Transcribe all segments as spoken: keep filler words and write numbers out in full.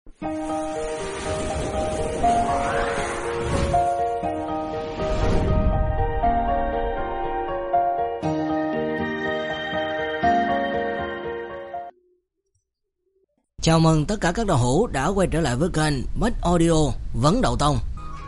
Chào mừng tất cả các đạo hữu đã quay trở lại với kênh Bách Audio Vấn Đậu Tông.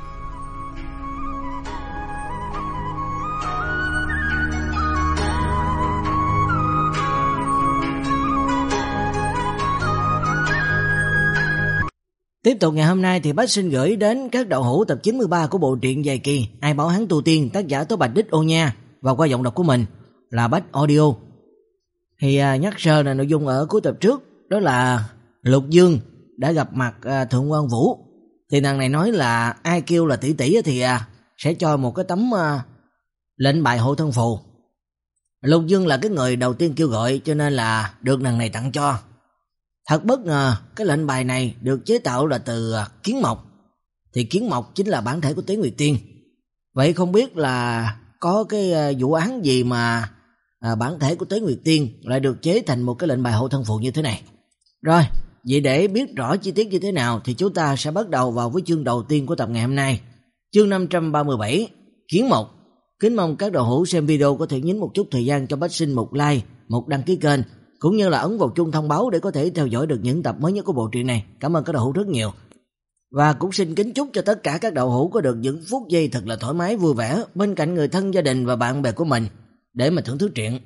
Tiếp tục ngày hôm nay thì Bách xin gửi đến các đạo hữu tập chín mươi ba của bộ truyện dài kỳ Ai Bảo Hắn Tu Tiên, tác giả Tố Bạch Đích Ô Nha, và qua giọng đọc của mình là Bách Audio. Thì à, nhắc sơ là nội dung ở cuối tập trước, đó là Lục Dương đã gặp mặt à, Thượng Quan Vũ. Thì nàng này nói là ai kêu là tỷ tỷ thì à, sẽ cho một cái tấm à, lệnh bài hộ thân phù. Lục Dương là cái người đầu tiên kêu gọi, cho nên là được nàng này tặng cho. Thật bất ngờ, cái lệnh bài này được chế tạo là từ à, kiến mộc. Thì kiến mộc chính là bản thể của Tế Nguyệt Tiên. Vậy không biết là có cái à, vụ án gì mà à, bản thể của Tế Nguyệt Tiên lại được chế thành một cái lệnh bài hộ thân phù như thế này. Rồi, vậy để biết rõ chi tiết như thế nào thì chúng ta sẽ bắt đầu vào với chương đầu tiên của tập ngày hôm nay. Chương năm trăm ba mươi bảy, Kiến Mộc. Kính mong các đạo hữu xem video có thể nhấn một chút thời gian cho Bách Sinh một like, một đăng ký kênh, cũng như là ấn vào chuông thông báo để có thể theo dõi được những tập mới nhất của bộ truyện này. Cảm ơn các đạo hữu rất nhiều. Và cũng xin kính chúc cho tất cả các đạo hữu có được những phút giây thật là thoải mái vui vẻ bên cạnh người thân, gia đình và bạn bè của mình để mà thưởng thức truyện.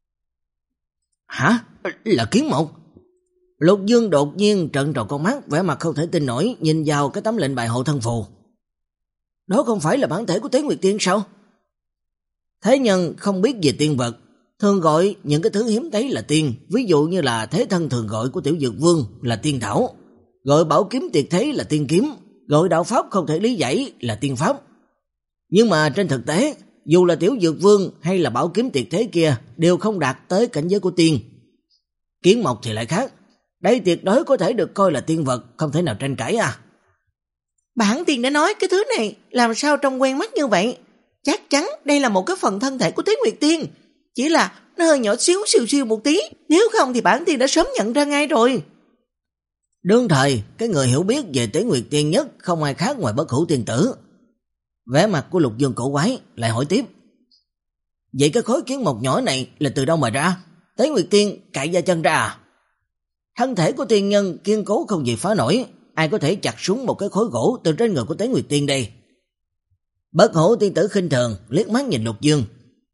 Hả? Là kiến mộc? Lục Dương đột nhiên trợn tròn con mắt, vẻ mặt không thể tin nổi nhìn vào cái tấm lệnh bài hộ thân phù. Đó không phải là bản thể của Tế Nguyệt Tiên sao? Thế nhân không biết về tiên vật, thường gọi những cái thứ hiếm thấy là tiên, ví dụ như là thế thân thường gọi của Tiểu Dược Vương là tiên thảo, gọi bảo kiếm tuyệt thế là tiên kiếm, gọi đạo pháp không thể lý giải là tiên pháp. Nhưng mà trên thực tế, dù là Tiểu Dược Vương hay là bảo kiếm tuyệt thế kia đều không đạt tới cảnh giới của tiên. Kiến mộc thì lại khác, đây tuyệt đối có thể được coi là tiên vật, không thể nào tranh cãi à. Bản tiên đã nói cái thứ này làm sao trông quen mắt như vậy? Chắc chắn đây là một cái phần thân thể của Tế Nguyệt Tiên, chỉ là nó hơi nhỏ xíu siêu siêu một tí, nếu không thì bản tiên đã sớm nhận ra ngay rồi. Đương thời, cái người hiểu biết về Tế Nguyệt Tiên nhất không ai khác ngoài Bất Hủ Tiên Tử. Vẻ mặt của Lục Dương cổ quái, lại hỏi tiếp. Vậy cái khối kiến mộc nhỏ này là từ đâu mà ra? Tế Nguyệt Tiên cạy da chân ra à? Thân thể của tiên nhân kiên cố không gì phá nổi, ai có thể chặt xuống một cái khối gỗ từ trên người của Tế Nguyệt Tiên đây? Bất Hủ Tiên Tử khinh thường liếc mắt nhìn Lục Dương.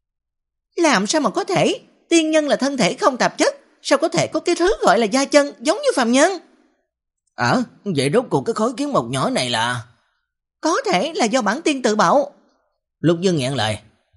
Làm sao mà có thể? Tiên nhân là thân thể không tạp chất, sao có thể có cái thứ gọi là da chân giống như phàm nhân? Ờ, à, vậy rốt cuộc cái khối kiến mộc nhỏ này là... Có thể là do bản tiên tự bạo. Lục Dương nghẹn lời.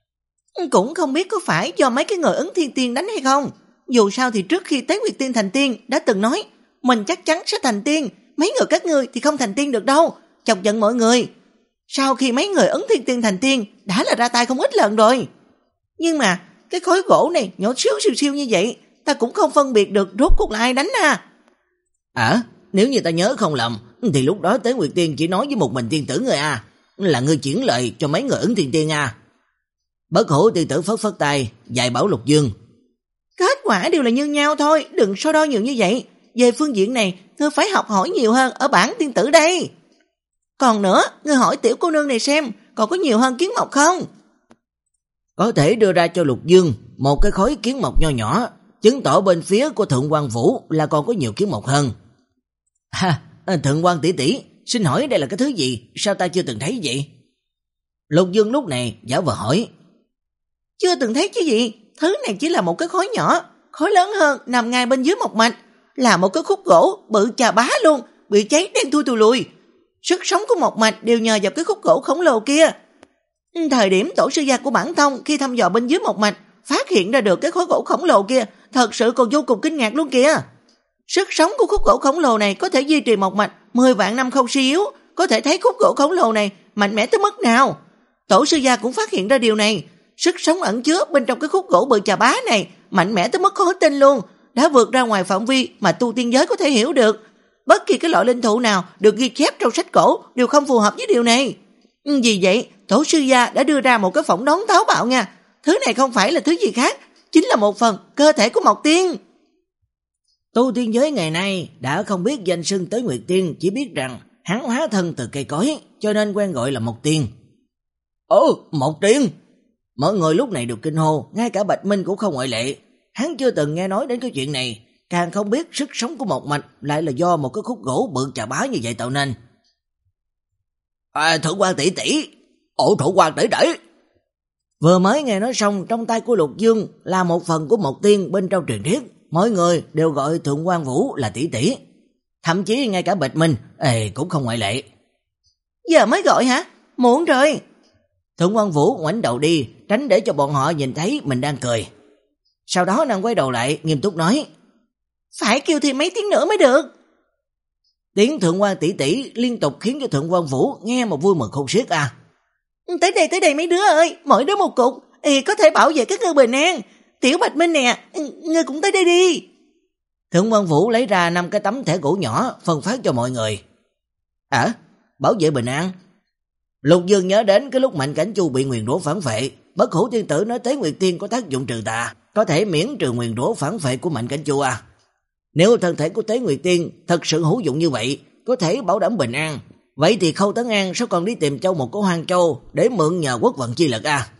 Cũng không biết có phải do mấy cái người Ấn Thiên Tiên đánh hay không. Dù sao thì trước khi Tế Nguyệt Tiên thành tiên đã từng nói mình chắc chắn sẽ thành tiên, mấy người các ngươi thì không thành tiên được đâu, chọc giận mọi người. Sau khi mấy người Ấn Thiên Tiên thành tiên đã là ra tay không ít lần rồi. Nhưng mà cái khối gỗ này nhỏ xíu siêu siêu như vậy, ta cũng không phân biệt được rốt cuộc là ai đánh à. À, nếu như ta nhớ không lầm thì lúc đó Tế Nguyệt Tiên chỉ nói với một mình tiên tử người à, là người chuyển lời cho mấy người Ấn Thiên Tiên à. Bất Hủ Tiên Tử phất phất tay dạy bảo Lục Dương. Kết quả đều là như nhau thôi, đừng so đo nhiều như vậy. Về phương diện này, ngươi phải học hỏi nhiều hơn ở bản tiên tử đây. Còn nữa, ngươi hỏi tiểu cô nương này xem, còn có nhiều hơn kiến mộc không? Có thể đưa ra cho Lục Dương một cái khối kiến mộc nho nhỏ, chứng tỏ bên phía của Thượng Quan Vũ là còn có nhiều kiến mộc hơn. Ha, Thượng Quan tỷ tỷ, xin hỏi đây là cái thứ gì, sao ta chưa từng thấy vậy? Lục Dương lúc này giả vờ hỏi. Chưa từng thấy chứ gì, thứ này chỉ là một cái khối nhỏ, khối lớn hơn nằm ngay bên dưới một mạch, là một cái khúc gỗ bự chà bá luôn, bị cháy đen thui tùi lùi. Sức sống của một mạch đều nhờ vào cái khúc gỗ khổng lồ kia. Thời điểm tổ sư gia của bản thông khi thăm dò bên dưới một mạch phát hiện ra được cái khối gỗ khổng lồ kia, thật sự còn vô cùng kinh ngạc luôn kìa. Sức sống của khúc gỗ khổng lồ này có thể duy trì một mạch mười vạn năm không suy yếu, có thể thấy khúc gỗ khổng lồ này mạnh mẽ tới mức nào. Tổ sư gia cũng phát hiện ra điều này, sức sống ẩn chứa bên trong cái khúc gỗ bự chà bá này mạnh mẽ tới mức khó tin luôn, đã vượt ra ngoài phạm vi mà tu tiên giới có thể hiểu được. Bất kỳ cái loại linh thụ nào được ghi chép trong sách cổ đều không phù hợp với điều này. Vì vậy, tổ sư gia đã đưa ra một cái phỏng đoán táo bạo nha. Thứ này không phải là thứ gì khác, chính là một phần cơ thể của Mộc Tiên. Tu tiên giới ngày nay đã không biết danh xưng Tế Nguyệt Tiên, chỉ biết rằng hắn hóa thân từ cây cối, cho nên quen gọi là Mộc Tiên. Ồ, Mộc Tiên! Mọi người lúc này đều kinh hô, ngay cả Bạch Minh cũng không ngoại lệ. Hắn chưa từng nghe nói đến cái chuyện này, càng không biết sức sống của Mộc Mạch lại là do một cái khúc gỗ bự chà bá như vậy tạo nên. À, Thượng quan tỷ tỷ! Ồ, Thượng quan tỷ tỷ! Vừa mới nghe nói xong, trong tay của Lục Dương là một phần của Mộc Tiên bên trong truyền thuyết, mọi người đều gọi Thượng quan Vũ là tỷ tỷ. Thậm chí ngay cả Bạch Minh ê, cũng không ngoại lệ. Giờ mới gọi hả? Muộn rồi. Thượng quan Vũ ngoảnh đầu đi, tránh để cho bọn họ nhìn thấy mình đang cười. Sau đó nàng quay đầu lại, nghiêm túc nói: phải kêu thêm mấy tiếng nữa mới được. Tiếng Thượng quan tỷ tỷ liên tục khiến cho Thượng quan Vũ nghe một vui mừng khôn xiết à. Tới đây, tới đây mấy đứa ơi, mỗi đứa một cục, Ê, có thể bảo vệ các ngươi bình an. Tiểu Bạch Minh nè, ngươi cũng tới đây đi. Thượng quan Vũ lấy ra năm cái tấm thẻ gỗ nhỏ phân phát cho mọi người. À, bảo vệ bình an. Lục Dương nhớ đến cái lúc Mạnh Cảnh Chu bị nguyền rủa phản phệ, Bất Hủ Tiên Tử nói Tế Nguyệt Tiên có tác dụng trừ tà, có thể miễn trừ nguyền rủa phản phệ của Mạnh Cảnh Chu à. Nếu thân thể của Tế Nguyệt Tiên thật sự hữu dụng như vậy, có thể bảo đảm bình an, vậy thì Khâu Tấn An sao còn đi tìm Châu một cổ Hoang Châu để mượn nhờ quốc vận chi lực à?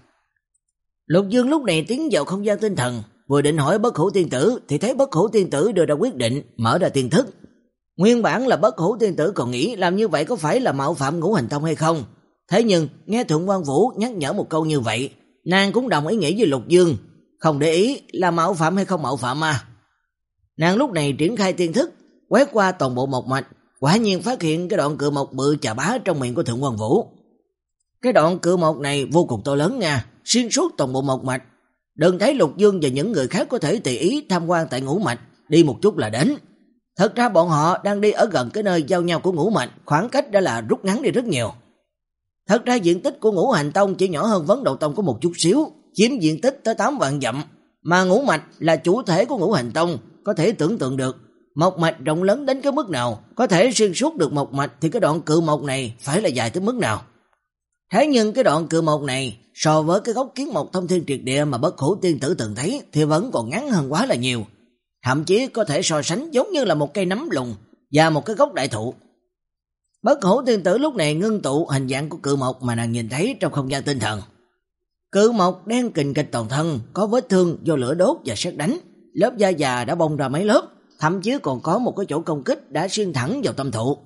Lục Dương lúc này tiến vào không gian tinh thần, vừa định hỏi Bất Hủ Tiên Tử thì thấy Bất Hủ Tiên Tử đưa ra quyết định, mở ra tiên thức. Nguyên bản là Bất Hủ Tiên Tử còn nghĩ làm như vậy có phải là mạo phạm Ngũ Hành Tông hay không. Thế nhưng nghe Thượng quan Vũ nhắc nhở một câu như vậy, nàng cũng đồng ý nghĩ với Lục Dương, không để ý là mạo phạm hay không mạo phạm mà. Nàng lúc này triển khai tiên thức, quét qua toàn bộ Mộc Mạch, quả nhiên phát hiện cái đoạn cự mộc bự chà bá trong miệng của Thượng quan Vũ. Cái đoạn cự mộc này vô cùng to lớn nha, xuyên suốt toàn bộ Mộc Mạch. Đừng thấy Lục Dương và những người khác có thể tùy ý tham quan tại Ngũ Mạch, đi một chút là đến. Thật ra bọn họ đang đi ở gần cái nơi giao nhau của Ngũ Mạch, khoảng cách đã là rút ngắn đi rất nhiều. Thật ra diện tích của Ngũ Hành Tông chỉ nhỏ hơn Vấn Đậu Tông có một chút xíu, chiếm diện tích tới tám vạn dặm, mà Ngũ Mạch là chủ thể của Ngũ Hành Tông, có thể tưởng tượng được Mộc Mạch rộng lớn đến cái mức nào, có thể xuyên suốt được Mộc Mạch thì cái đoạn cự mộc này phải là dài tới mức nào. Thế nhưng cái đoạn cự mộc này so với cái gốc kiến mộc thông thiên triệt địa mà Bất Hủ Tiên Tử từng thấy thì vẫn còn ngắn hơn quá là nhiều, thậm chí có thể so sánh giống như là một cây nấm lùng và một cái gốc đại thụ. Bất Hủ Tiên Tử lúc này ngưng tụ hình dạng của cự mộc mà nàng nhìn thấy trong không gian tinh thần. Cự mộc đen kình kịch toàn thân, có vết thương do lửa đốt và sét đánh, lớp da già đã bong ra mấy lớp, thậm chí còn có một cái chỗ công kích đã xuyên thẳng vào tâm thụ.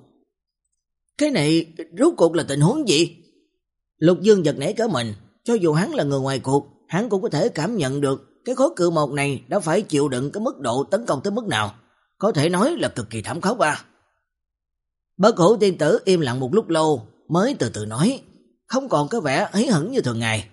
Cái này rốt cuộc là tình huống gì? Lục Dương giật nảy cỡ mình, cho dù hắn là người ngoài cuộc, hắn cũng có thể cảm nhận được cái khối cự mộc này đã phải chịu đựng cái mức độ tấn công tới mức nào, có thể nói là cực kỳ thảm khốc à. Bất Hủ Tiên Tử im lặng một lúc lâu mới từ từ nói, không còn cái vẻ hí hửng như thường ngày.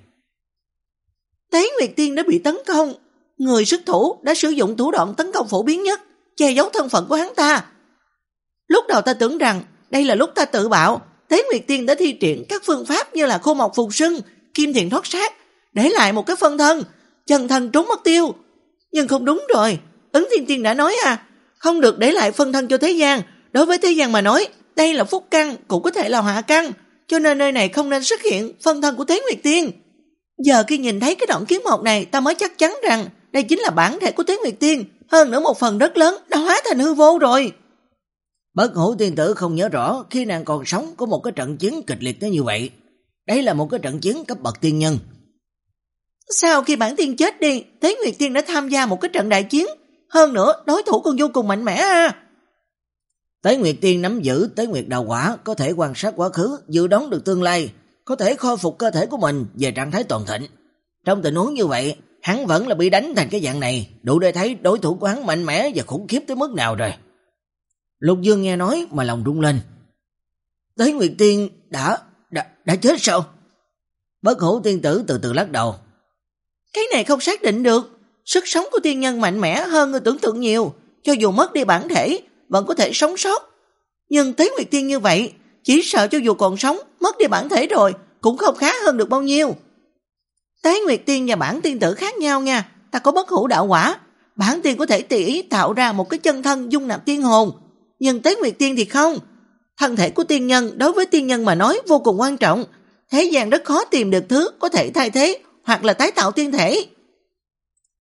Tế Nguyệt Tiên đã bị tấn công, người xuất thủ đã sử dụng thủ đoạn tấn công phổ biến nhất, che giấu thân phận của hắn ta. Lúc đầu ta tưởng rằng đây là lúc ta tự bạo, Tế Nguyệt Tiên đã thi triển các phương pháp như là khô mộc phù sưng, kim thiền thoát sát, để lại một cái phân thân, chân thân trốn mất tiêu. Nhưng không đúng rồi, Ứng Thiên Tiên đã nói à, không được để lại phân thân cho thế gian. Đối với thế gian mà nói, đây là phúc căn, cũng có thể là họa căn, cho nên nơi này không nên xuất hiện phân thân của Tế Nguyệt Tiên. Giờ khi nhìn thấy cái đoạn kiếm mộc này, ta mới chắc chắn rằng đây chính là bản thể của Tế Nguyệt Tiên, hơn nữa một phần rất lớn đã hóa thành hư vô rồi. Bất Hủ Tiên Tử không nhớ rõ khi nàng còn sống có một cái trận chiến kịch liệt tới như vậy. Đây là một cái trận chiến cấp bậc tiên nhân. Sau khi bản tiên chết đi, Tế Nguyệt Tiên đã tham gia một cái trận đại chiến, hơn nữa đối thủ còn vô cùng mạnh mẽ à. Tế Nguyệt Tiên nắm giữ Tế Nguyệt Đạo Quả, có thể quan sát quá khứ, dự đoán được tương lai, có thể khôi phục cơ thể của mình về trạng thái toàn thịnh. Trong tình huống như vậy, hắn vẫn là bị đánh thành cái dạng này, đủ để thấy đối thủ của hắn mạnh mẽ và khủng khiếp tới mức nào rồi. Lục Dương nghe nói mà lòng rung lên. Tế Nguyệt Tiên đã, đã, đã chết sao? Bất Hủ Tiên Tử từ từ lắc đầu. Cái này không xác định được, sức sống của tiên nhân mạnh mẽ hơn người tưởng tượng nhiều, cho dù mất đi bản thể, vẫn có thể sống sót. Nhưng Tế Nguyệt Tiên như vậy, chỉ sợ cho dù còn sống, mất đi bản thể rồi, cũng không khá hơn được bao nhiêu. Tế Nguyệt Tiên và bản tiên tử khác nhau nha, ta có bất hủ đạo quả, bản tiên có thể tùy ý tạo ra một cái chân thân dung nạp tiên hồn, nhưng Tế Nguyệt Tiên thì không. Thân thể của tiên nhân đối với tiên nhân mà nói vô cùng quan trọng, thế gian rất khó tìm được thứ có thể thay thế hoặc là tái tạo tiên thể.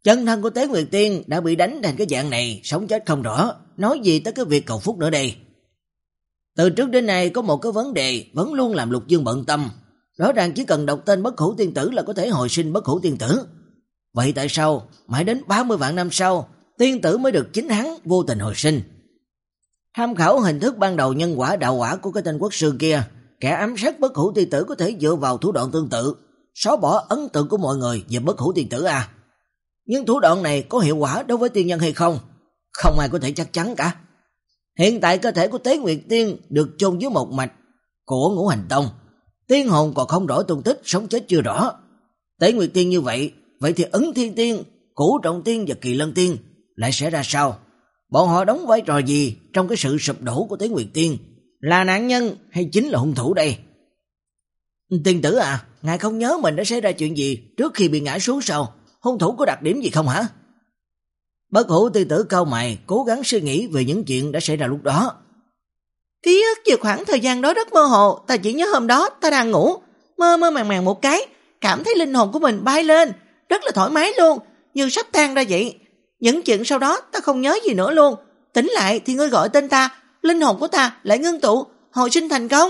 Chân thân của Tế Nguyệt Tiên đã bị đánh thành cái dạng này, sống chết không rõ, nói gì tới cái việc cầu phúc nữa đây. Từ trước đến nay có một cái vấn đề vẫn luôn làm Lục Dương bận tâm, rõ ràng chỉ cần đọc tên Bất Hủ Tiên Tử là có thể hồi sinh Bất Hủ Tiên Tử. Vậy tại sao mãi đến ba mươi vạn năm sau, tiên tử mới được chính hắn vô tình hồi sinh? Tham khảo hình thức ban đầu nhân quả đạo quả của cái tên quốc sư kia, kẻ ám sát Bất Hủ Tiên Tử có thể dựa vào thủ đoạn tương tự, xóa bỏ ấn tượng của mọi người về Bất Hủ Tiên Tử à. Nhưng thủ đoạn này có hiệu quả đối với tiên nhân hay không? Không ai có thể chắc chắn cả. Hiện tại cơ thể của Tế Nguyệt Tiên được chôn dưới một mạch của Ngũ Hành Tông, tiên hồn còn không rõ tung tích, sống chết chưa rõ. Tế Nguyệt Tiên như vậy, vậy thì Ấn Thiên Tiên, Cửu Trọng Tiên và Kỳ Lân Tiên lại sẽ ra sao? Bọn họ đóng vai trò gì trong cái sự sụp đổ của Tế Nguyệt Tiên? Là nạn nhân hay chính là hung thủ đây? Tiên tử à, ngài không nhớ mình đã xảy ra chuyện gì trước khi bị ngã xuống sao? Hung thủ có đặc điểm gì không hả? Bất Hủ Tiên Tử cau mày, cố gắng suy nghĩ về những chuyện đã xảy ra lúc đó. Ký ức về khoảng thời gian đó rất mơ hồ, ta chỉ nhớ hôm đó ta đang ngủ, mơ mơ màng màng một cái, cảm thấy linh hồn của mình bay lên, rất là thoải mái luôn, như sắp tan ra vậy. Những chuyện sau đó ta không nhớ gì nữa luôn. Tỉnh lại thì ngươi gọi tên ta, linh hồn của ta lại ngưng tụ, hồi sinh thành công.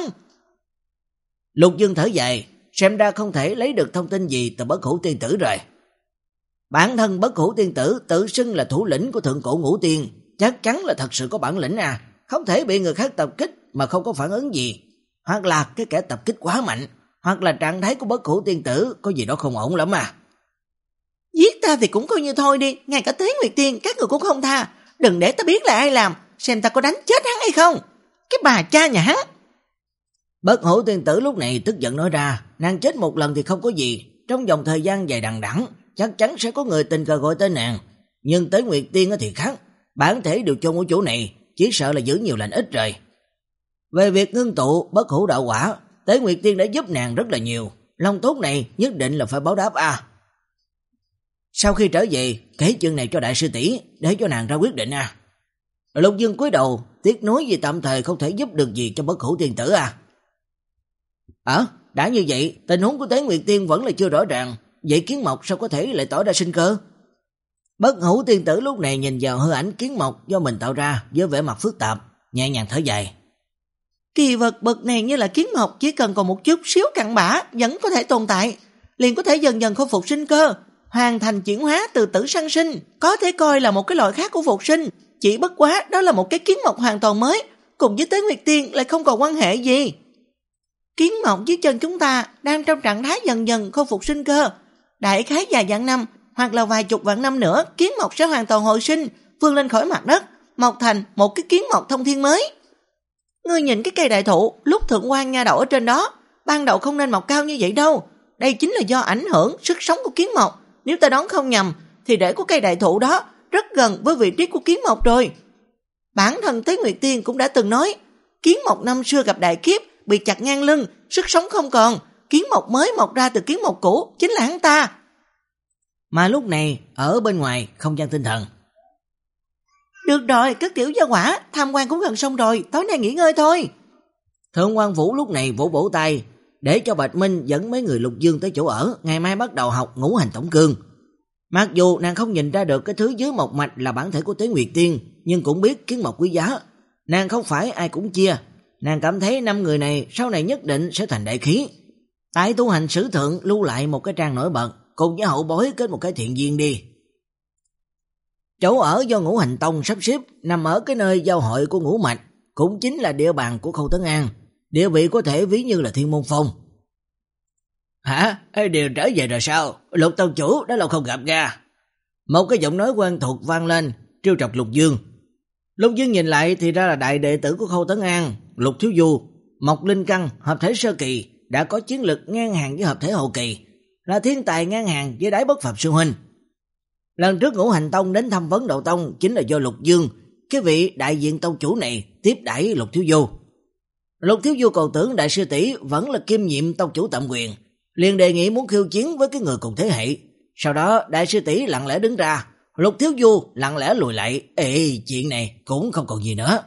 Lục Dương thở dài, xem ra không thể lấy được thông tin gì từ Bất Hủ Tiên Tử rồi. Bản thân Bất Hủ Tiên Tử tự xưng là thủ lĩnh của thượng cổ ngũ tiên, chắc chắn là thật sự có bản lĩnh à, không thể bị người khác tập kích mà không có phản ứng gì. Hoặc là cái kẻ tập kích quá mạnh, hoặc là trạng thái của Bất Hủ Tiên Tử có gì đó không ổn lắm à. Giết ta thì cũng coi như thôi đi, ngay cả Tế Nguyệt Tiên các người cũng không tha, đừng để ta biết là ai làm, xem ta có đánh chết hắn hay không. Cái bà cha nhà hắn. Bất Hủ Tiên Tử lúc này tức giận nói ra, nàng chết một lần thì không có gì, trong vòng thời gian dài đằng đẵng chắc chắn sẽ có người tình cờ gọi tên nàng. Nhưng Tế Nguyệt Tiên thì khác, bản thể đều chôn ở chỗ này, chỉ sợ là giữ nhiều lành ít rồi. Về việc ngưng tụ Bất Hủ đạo quả, Tế Nguyệt Tiên đã giúp nàng rất là nhiều, lòng tốt này nhất định là phải báo đáp à. Sau khi trở về, kể chuyện này cho đại sư tỷ để cho nàng ra quyết định à. Lục Dương cúi đầu, tiếc nuối vì tạm thời không thể giúp được gì cho Bất Hủ Tiên Tử à. Ờ, đã như vậy, tình huống của Tế Nguyệt Tiên vẫn là chưa rõ ràng, vậy Kiến Mộc sao có thể lại tỏ ra sinh cơ? Bất Hủ Tiên Tử lúc này nhìn vào hư ảnh Kiến Mộc do mình tạo ra với vẻ mặt phức tạp, nhẹ nhàng thở dài. Kỳ vật bậc này như là Kiến Mộc chỉ cần còn một chút xíu cặn bã vẫn có thể tồn tại, liền có thể dần dần khôi phục sinh cơ, hoàn thành chuyển hóa từ tử sang sinh, có thể coi là một cái loại khác của phục sinh, chỉ bất quá đó là một cái Kiến Mộc hoàn toàn mới, cùng với Tế Nguyệt Tiên lại không còn quan hệ gì. Kiến Mộc dưới chân chúng ta đang trong trạng thái dần dần khôi phục sinh cơ, đại khái vài vạn năm hoặc là vài chục vạn năm nữa, Kiến Mộc sẽ hoàn toàn hồi sinh, vươn lên khỏi mặt đất, mọc thành một cái Kiến Mộc thông thiên mới. Ngươi nhìn cái cây đại thụ lúc thượng quan nha đậu ở trên đó, ban đầu không nên mọc cao như vậy đâu, đây chính là do ảnh hưởng sức sống của Kiến Mộc. Nếu ta đoán không nhầm thì rễ của cây đại thụ đó rất gần với vị trí của Kiến Mộc rồi. Bản thân Tế Nguyệt Tiên cũng đã từng nói, Kiến Mộc năm xưa gặp đại kiếp, bị chặt ngang lưng, sức sống không còn, Kiến Mộc mới mọc ra từ Kiến Mộc cũ chính là hắn ta. Mà lúc này ở bên ngoài không gian tinh thần. Được rồi, các tiểu gia hỏa, tham quan cũng gần xong rồi, tối nay nghỉ ngơi thôi. Thượng quan Vũ lúc này vỗ vỗ tay để cho Bạch Minh dẫn mấy người Lục Dương tới chỗ ở, ngày mai bắt đầu học ngũ hành tổng cương. Mặc dù nàng không nhìn ra được cái thứ dưới một mạch là bản thể của Tế Nguyệt Tiên, nhưng cũng biết Kiến Mộc quý giá. Nàng không phải ai cũng chia, nàng cảm thấy năm người này sau này nhất định sẽ thành đại khí. Tại tu hành sử thượng lưu lại một cái trang nổi bật, cùng với hậu bối kết một cái thiện duyên đi. Chỗ ở do Ngũ Hành Tông sắp xếp nằm ở cái nơi giao hội của ngũ mạch, cũng chính là địa bàn của Khâu Tấn An, địa vị có thể ví như là Thiên Môn Phong. Hả? Ê, đều trở về rồi sao? Lục tông chủ đã lâu không gặp ra. Một cái giọng nói quen thuộc vang lên, trêu chọc Lục Dương. Lục Dương nhìn lại thì ra là đại đệ tử của Khâu Tấn An, Lục Thiếu Du, Mộc Linh Căn, hợp thể sơ kỳ, đã có chiến lực ngang hàng với hợp thể hậu kỳ, là thiên tài ngang hàng với Đái Bất Phàm sư huynh. Lần trước Ngũ Hành Tông đến thăm vấn Đầu Tông chính là do Lục Dương, cái vị đại diện tông chủ này tiếp đãi Lục Thiếu Du. Lục Thiếu Du còn tưởng đại sư tỷ vẫn là kiêm nhiệm tông chủ tạm quyền, liền đề nghị muốn khiêu chiến với cái người cùng thế hệ. Sau đó đại sư tỷ lặng lẽ đứng ra, Lục Thiếu Du lặng lẽ lùi lại. Ê, chuyện này cũng không còn gì nữa.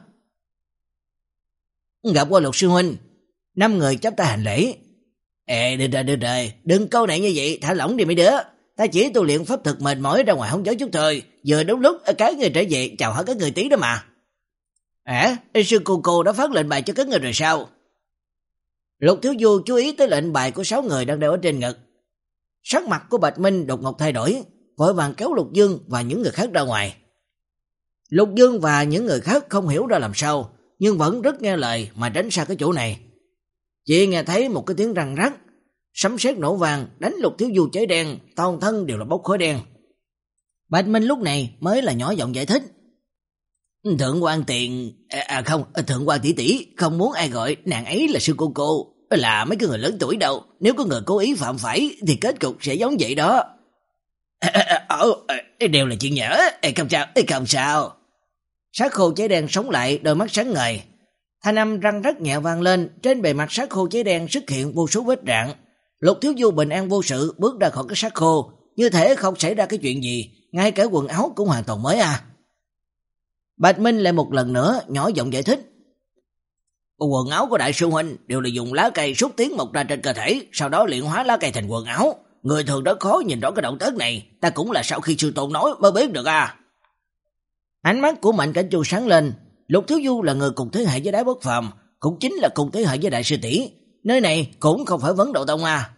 Gặp qua Lục sư huynh, năm người chắp tay hành lễ. Ê, được rồi, được rồi, đừng câu này như vậy, thả lỏng đi mấy đứa. ta chỉ tu luyện pháp thực mệt mỏi ra ngoài hóng gió chút thôi, vừa đúng lúc cái người trở về chào hỏi các người tí đó mà. À, sư cô cô đã phát lệnh bài cho các người rồi sao? Lục Thiếu Du chú ý tới lệnh bài của sáu người đang đeo ở trên ngực. Sắc mặt của Bạch Minh đột ngột thay đổi, vội vàng kéo Lục Dương và những người khác ra ngoài. Lục Dương và những người khác không hiểu ra làm sao, nhưng vẫn rất nghe lời mà tránh xa cái chỗ này. Chỉ nghe thấy một cái tiếng răng rắc, sấm sét nổ vang đánh Lục Thiếu Du cháy đen, toàn thân đều là bốc khói đen. Bạch Minh lúc này mới là nhỏ giọng giải thích. Thượng quan tiền, à, à không, Thượng quan tỷ tỷ không muốn ai gọi nàng ấy là sư cô cô, là mấy cái người lớn tuổi đâu, nếu có người cố ý phạm phải thì kết cục sẽ giống vậy đó. Ờ, đều là chuyện nhỏ, không sao, không sao. Sát khô cháy đen sống lại, đôi mắt sáng ngời. Thanh âm răng rắc nhẹ vang lên, trên bề mặt sát khô cháy đen xuất hiện vô số vết rạn. Lục Thiếu Du bình an vô sự bước ra khỏi cái sát khô, như thể không xảy ra cái chuyện gì, ngay cả quần áo cũng hoàn toàn mới à. Bạch Minh lại một lần nữa nhỏ giọng giải thích. Quần áo của đại sư huynh đều là dùng lá cây xúc tiến mọc ra trên cơ thể, sau đó luyện hóa lá cây thành quần áo. Người thường rất khó nhìn rõ cái động tác này, ta cũng là sau khi sư tôn nói mới biết được à. Ánh mắt của Mạnh Cảnh Chu sáng lên. Lục Thiếu Du là người cùng thế hệ với Đái Bất Phàm, cũng chính là cùng thế hệ với đại sư tỷ, nơi này cũng không phải vấn độ tông à.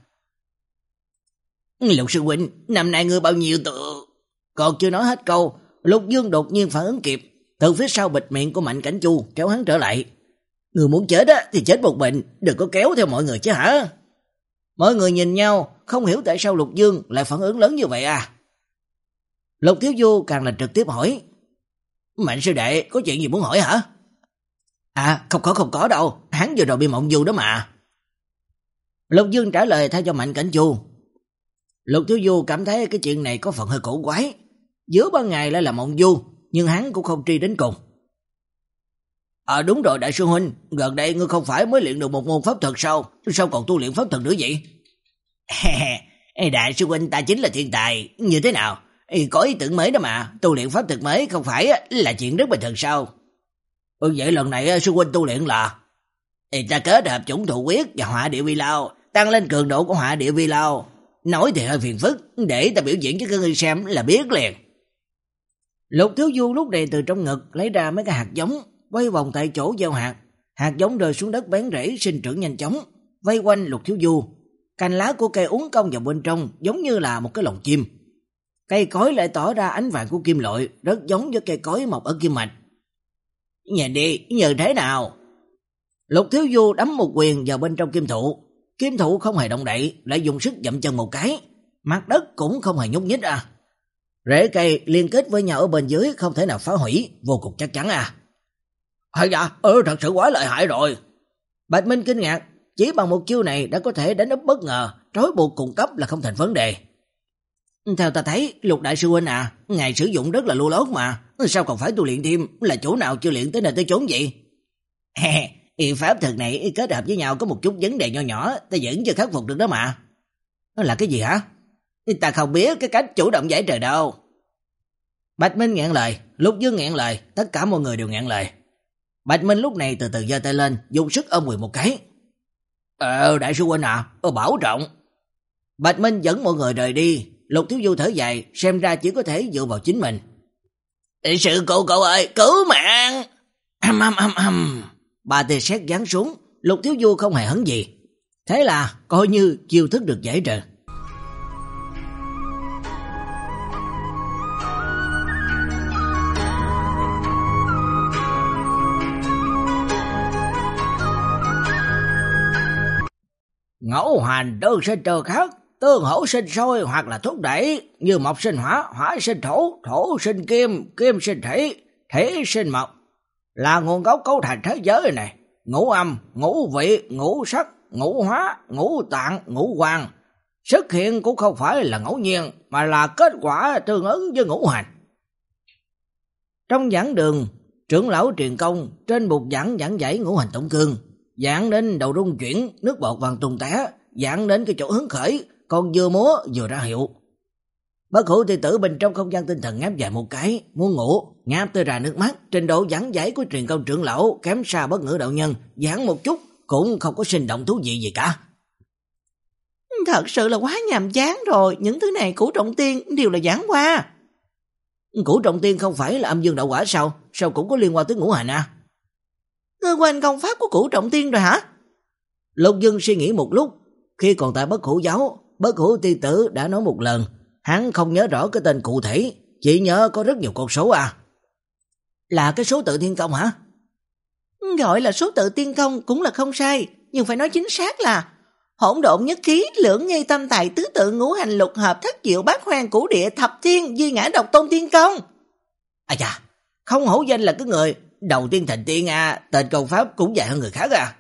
Lục sư huynh, năm nay ngươi bao nhiêu tự... Còn chưa nói hết câu, Lục Dương đột nhiên phản ứng kịp, từ phía sau bịt miệng của Mạnh Cảnh Chu kéo hắn trở lại. Người muốn chết á thì chết một mình, đừng có kéo theo mọi người chứ hả? Mọi người nhìn nhau, không hiểu tại sao Lục Dương lại phản ứng lớn như vậy à. Lục Thiếu Du càng là trực tiếp hỏi. Mạnh sư đệ, có chuyện gì muốn hỏi hả? À, không có không có đâu, hắn vừa rồi bị mộng du đó mà. Lục Dương trả lời thay cho Mạnh Cảnh Chu. Lục Thiếu Du cảm thấy cái chuyện này có phần hơi cổ quái. Giữa ban ngày lại là mộng du, nhưng hắn cũng không truy đến cùng. À đúng rồi đại sư huynh, gần đây ngươi không phải mới luyện được một môn pháp thuật sao? Sao còn tu luyện pháp thuật nữa vậy? Đại sư huynh ta chính là thiên tài, như thế nào? Có ý tưởng mới đó mà, tu luyện pháp thuật mới không phải là chuyện rất bình thường sao? Ừ, vậy lần này sư huynh tu luyện là ta kết hợp chủng thụ quyết và hỏa địa vi lao, tăng lên cường độ của hỏa địa vi lao. Nói thì hơi phiền phức, để ta biểu diễn cho các ngươi xem là biết liền. Lục Thiếu Du lúc này từ trong ngực lấy ra mấy cái hạt giống, quay vòng tại chỗ gieo hạt. Hạt giống rơi xuống đất bén rễ sinh trưởng nhanh chóng, vây quanh Lục Thiếu Du. Cành lá của cây uốn cong vào bên trong giống như là một cái lồng chim. Cây cối lại tỏ ra ánh vàng của kim loại, rất giống với cây cối mọc ở kim mạch. Nhìn đi, như thế nào? Lục Thiếu Du đấm một quyền vào bên trong kim thụ. Kim thụ không hề động đậy, lại dùng sức dậm chân một cái. Mặt đất cũng không hề nhúc nhích à. Rễ cây liên kết với nhau ở bên dưới không thể nào phá hủy, vô cùng chắc chắn à. Hay dạ, ừ, thật sự quá lợi hại rồi. Bạch Minh kinh ngạc, chỉ bằng một chiêu này đã có thể đánh úp bất ngờ, trói buộc cùng cấp là không thành vấn đề. Theo ta thấy, Lục đại sư huynh à, ngài sử dụng rất là lưu lót mà, sao còn phải tu luyện thêm, là chỗ nào chưa luyện tới nơi tới chốn vậy? Y pháp thuật này kết hợp với nhau có một chút vấn đề nho nhỏ, ta vẫn chưa khắc phục được đó mà. Đó là cái gì hả? Ta không biết cái cách chủ động giải trời đâu. Bạch Minh nghẹn lời, Lục Dương nghẹn lời, tất cả mọi người đều nghẹn lời. Bạch Minh lúc này từ từ giơ tay lên, dùng sức ôm quyền một cái. Ờ, đại sư huynh à, ờ, bảo trọng. Bạch Minh dẫn mọi người rời đi. Lục Thiếu Du thở dài, xem ra chỉ có thể dựa vào chính mình. Sư cô cậu ơi, cứu mạng! Hầm hầm hầm hầm. Ba tia sét giáng xuống, Lục Thiếu Du không hề hấn gì. Thế là coi như chiêu thức được giải trừ. Ngẫu hành đơn sinh trơ khắc, tương hỗ sinh sôi hoặc là thúc đẩy, như mộc sinh hỏa, hỏa sinh thổ, thổ sinh kim, kim sinh thủy, thủy sinh mộc, là nguồn gốc cấu thành thế giới này. Ngũ âm, ngũ vị, ngũ sắc, ngũ hóa, ngũ tạng, ngũ hoàng xuất hiện cũng không phải là ngẫu nhiên, mà là kết quả tương ứng với ngũ hành. Trong giảng đường, trưởng lão truyền công trên bục giảng giảng giải ngũ hành tổng cương, giảng đến đầu rung chuyển, nước bọt vàng tung té, giảng đến cái chỗ hứng khởi, còn vừa múa vừa ra hiệu. Bất hủ thì tử bên trong không gian tinh thần ngáp dài một cái, muốn ngủ, ngáp tới ra nước mắt. Trình độ giảng giải của truyền công trưởng lão kém xa bất ngữ đạo nhân, giảng một chút cũng không có sinh động thú vị gì cả. Thật sự là quá nhàm chán rồi, những thứ này Cửu Trọng Tiên đều là giảng qua. Cửu Trọng Tiên không phải là âm dương đạo quả sao? Sao cũng có liên quan tới ngũ hành à? Ngươi quên công pháp của Cửu Trọng Tiên rồi hả? Lục Dương suy nghĩ một lúc, khi còn tại Bất Hủ giáo, Bất Hủ Tiên Tử đã nói một lần, hắn không nhớ rõ cái tên cụ thể, chỉ nhớ có rất nhiều con số à. Là cái số tự thiên công hả? Gọi là số tự tiên công cũng là không sai, nhưng phải nói chính xác là hỗn độn nhất khí, lưỡng nghi tâm tài, tứ tự ngũ hành, lục hợp, thất diệu, bát hoang, cửu địa, thập thiên, duy ngã độc tôn tiên công. À chà, không hổ danh là cái người đầu tiên thành tiên à, tên công pháp cũng dài hơn người khác à.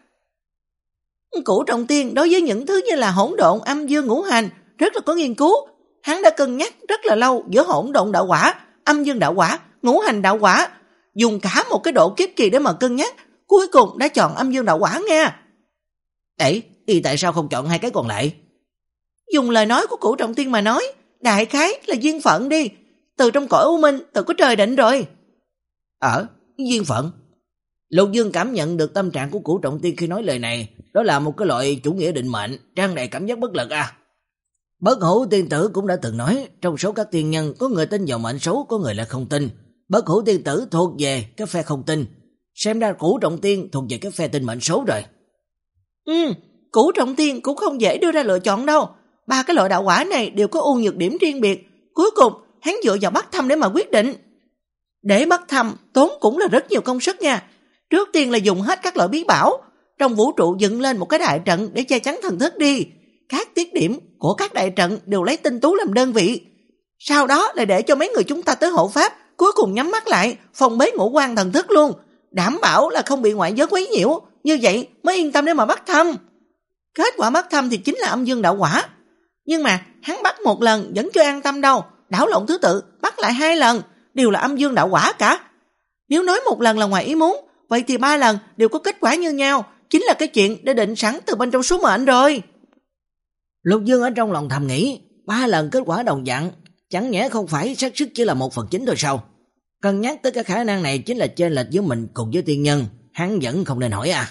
Cửu Trọng Tiên đối với những thứ như là hỗn độn, âm dương, ngũ hành rất là có nghiên cứu. Hắn đã cân nhắc rất là lâu giữa hỗn độn đạo quả, âm dương đạo quả, ngũ hành đạo quả, dùng cả một cái độ kiếp kỳ để mà cân nhắc, cuối cùng đã chọn âm dương đạo quả nha. Ấy, y tại sao không chọn hai cái còn lại? Dùng lời nói của Cửu Trọng Tiên mà nói, đại khái là duyên phận đi, từ trong cõi u minh tự có trời định rồi. Ở, duyên phận. Lục Dương cảm nhận được tâm trạng của Cửu Trọng Tiên khi nói lời này, đó là một cái loại chủ nghĩa định mệnh, tràn đầy cảm giác bất lực à. Bất Hủ Tiên Tử cũng đã từng nói, trong số các tiên nhân có người tin vào mệnh số, có người lại không tin. Bất Hủ Tiên Tử thuộc về cái phe không tin, xem ra Cửu Trọng Tiên thuộc về cái phe tin mệnh số rồi. Ừ, Cửu Trọng Tiên cũng không dễ đưa ra lựa chọn đâu. Ba cái loại đạo quả này đều có ưu nhược điểm riêng biệt, cuối cùng hắn dựa vào Bắc Thâm để mà quyết định. Để Bắc Thâm tốn cũng là rất nhiều công sức nha. Trước tiên là dùng hết các loại bí bảo, trong vũ trụ dựng lên một cái đại trận để che chắn thần thức đi. Các tiết điểm của các đại trận đều lấy tinh tú làm đơn vị. Sau đó lại để cho mấy người chúng ta tới hộ pháp, cuối cùng nhắm mắt lại, phòng bế ngũ quan thần thức luôn. Đảm bảo là không bị ngoại giới quấy nhiễu, như vậy mới yên tâm để mà bắt thăm. Kết quả bắt thăm thì chính là âm dương đạo quả. Nhưng mà hắn bắt một lần vẫn chưa an tâm đâu, đảo lộn thứ tự, bắt lại hai lần, đều là âm dương đạo quả cả. Nếu nói một lần là ngoài ý muốn, vậy thì ba lần đều có kết quả như nhau, chính là cái chuyện đã định sẵn từ bên trong số mệnh rồi. Lục Dương ở trong lòng thầm nghĩ, ba lần kết quả đồng dạng, chẳng nhẽ không phải xác suất chỉ là một phần chín thôi sao? Cân nhắc tới cái khả năng này chính là chênh lệch giữa mình cùng với tiên nhân, hắn vẫn không nên hỏi à.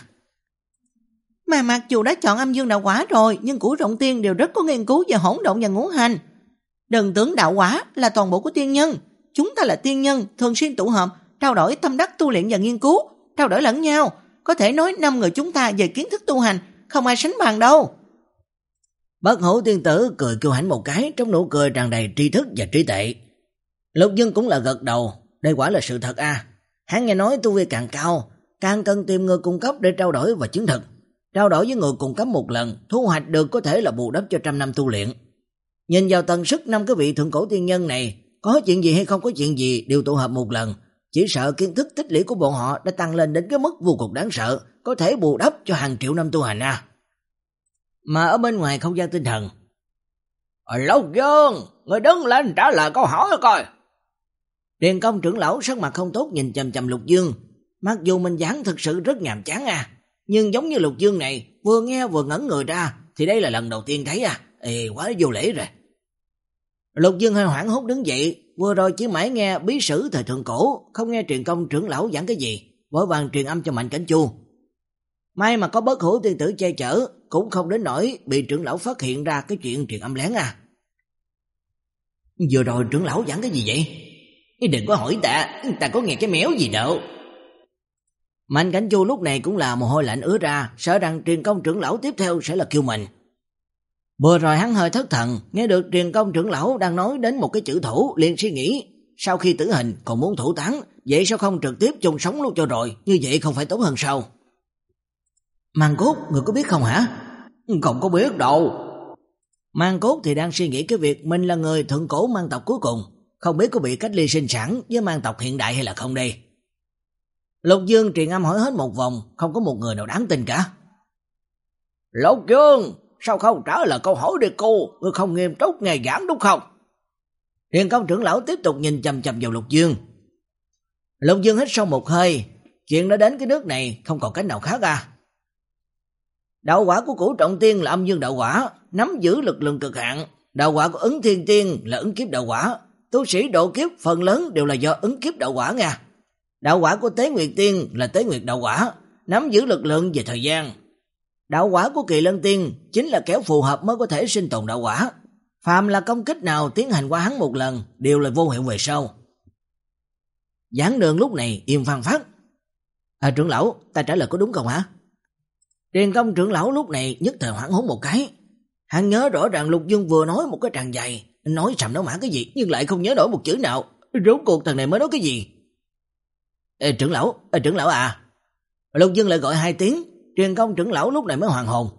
Mà mặc dù đã chọn âm dương đạo quả rồi, nhưng Cửu Trọng Tiên đều rất có nghiên cứu về hỗn độn và ngũ hành. Đừng tưởng đạo quả là toàn bộ của tiên nhân, chúng ta là tiên nhân, thường xuyên tụ họp, trao đổi tâm đắc tu luyện và nghiên cứu, trao đổi lẫn nhau, có thể nói năm người chúng ta về kiến thức tu hành, không ai sánh bằng đâu. Bất Hủ Tiên Tử cười kiêu hãnh một cái, trong nụ cười tràn đầy tri thức và trí tuệ. Lục Dương cũng là gật đầu, đây quả là sự thật à. Hắn nghe nói tu vi càng cao, càng cần tìm người cung cấp để trao đổi và chứng thực. Trao đổi với người cung cấp một lần, thu hoạch được có thể là bù đắp cho trăm năm tu luyện. Nhìn vào tần sức năm cái vị thượng cổ tiên nhân này, có chuyện gì hay không có chuyện gì đều tụ hợp một lần, chỉ sợ kiến thức tích lũy của bọn họ đã tăng lên đến cái mức vô cùng đáng sợ, có thể bù đắp cho hàng triệu năm tu hành à. Mà ở bên ngoài không gian tinh thần, Lục Dương, người đứng lên trả lời câu hỏi coi. Điền Công trưởng lão sắc mặt không tốt nhìn chằm chằm Lục Dương, mặc dù mình giảng thực sự rất nhàm chán à, nhưng giống như Lục Dương này, vừa nghe vừa ngẩn người ra, thì đây là lần đầu tiên thấy à, ê quá vô lễ rồi. Lục Dương hơi hoảng hốt đứng dậy, vừa rồi chỉ mãi nghe bí sử thời thượng cổ, không nghe Truyền Công trưởng lão giảng cái gì, vội vàng truyền âm cho Mạnh Cảnh Chu. May mà có Bất Hủ Tiên Tử che chở, cũng không đến nỗi bị trưởng lão phát hiện ra cái chuyện truyền âm lén à. Vừa rồi trưởng lão giảng cái gì vậy? Đừng có hỏi ta, ta có nghe cái méo gì đâu. Mạnh Cảnh Chu lúc này cũng là mồ hôi lạnh ứa ra, sợ rằng Truyền Công trưởng lão tiếp theo sẽ là kêu mình. Vừa rồi hắn hơi thất thần, nghe được Truyền Công trưởng lão đang nói đến một cái chữ thủ, liền suy nghĩ, sau khi tử hình còn muốn thủ tán, vậy sao không trực tiếp chung sống luôn cho rồi, như vậy không phải tốt hơn sao? Mang Cốt, người có biết không hả? Không có biết đâu. Mang Cốt thì đang suy nghĩ cái việc mình là người thượng cổ mang tộc cuối cùng, không biết có bị cách ly sinh sản với mang tộc hiện đại hay là không đây. Lục Dương truyền âm hỏi hết một vòng, không có một người nào đáng tin cả. Lục Dương, sao không trả lời câu hỏi đi cô, người không nghiêm túc nghe giảng đúng không? Điền Công trưởng lão tiếp tục nhìn chằm chằm vào Lục Dương. Lục Dương hít sâu một hơi, chuyện đã đến cái nước này không còn cách nào khác à. Đạo quả của Cửu Trọng Tiên là âm dương đạo quả, nắm giữ lực lượng cực hạn. Đạo quả của Ứng Thiên Tiên là ứng kiếp đạo quả, tu sĩ độ kiếp phần lớn đều là do ứng kiếp đạo quả nha. Đạo quả của Tế Nguyệt Tiên là Tế Nguyệt đạo quả, nắm giữ lực lượng về thời gian. Đạo quả của Kỳ Lân Tiên chính là kẻo phù hợp mới có thể sinh tồn đạo quả. Phàm là công kích nào tiến hành qua hắn một lần đều là vô hiệu về sau. Giảng đường lúc này im phăng phát. À, trưởng lão, ta trả lời có đúng không hả? Truyền Công trưởng lão lúc này nhất thời hoảng hốt một cái. Hắn nhớ rõ ràng Lục Dương vừa nói một cái tràng dài, nói sầm nói mã cái gì nhưng lại không nhớ nổi một chữ nào. Rốt cuộc thằng này mới nói cái gì? Ê, trưởng lão, ê, trưởng lão à. Lục Dương lại gọi hai tiếng. Truyền Công trưởng lão lúc này mới hoàn hồn.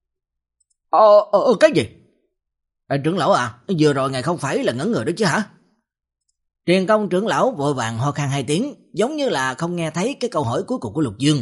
Ờ, ờ, cái gì? Ê, trưởng lão à, vừa rồi ngài không phải là ngẩn người đó chứ hả? Truyền Công trưởng lão vội vàng ho khan hai tiếng, giống như là không nghe thấy cái câu hỏi cuối cùng của Lục Dương.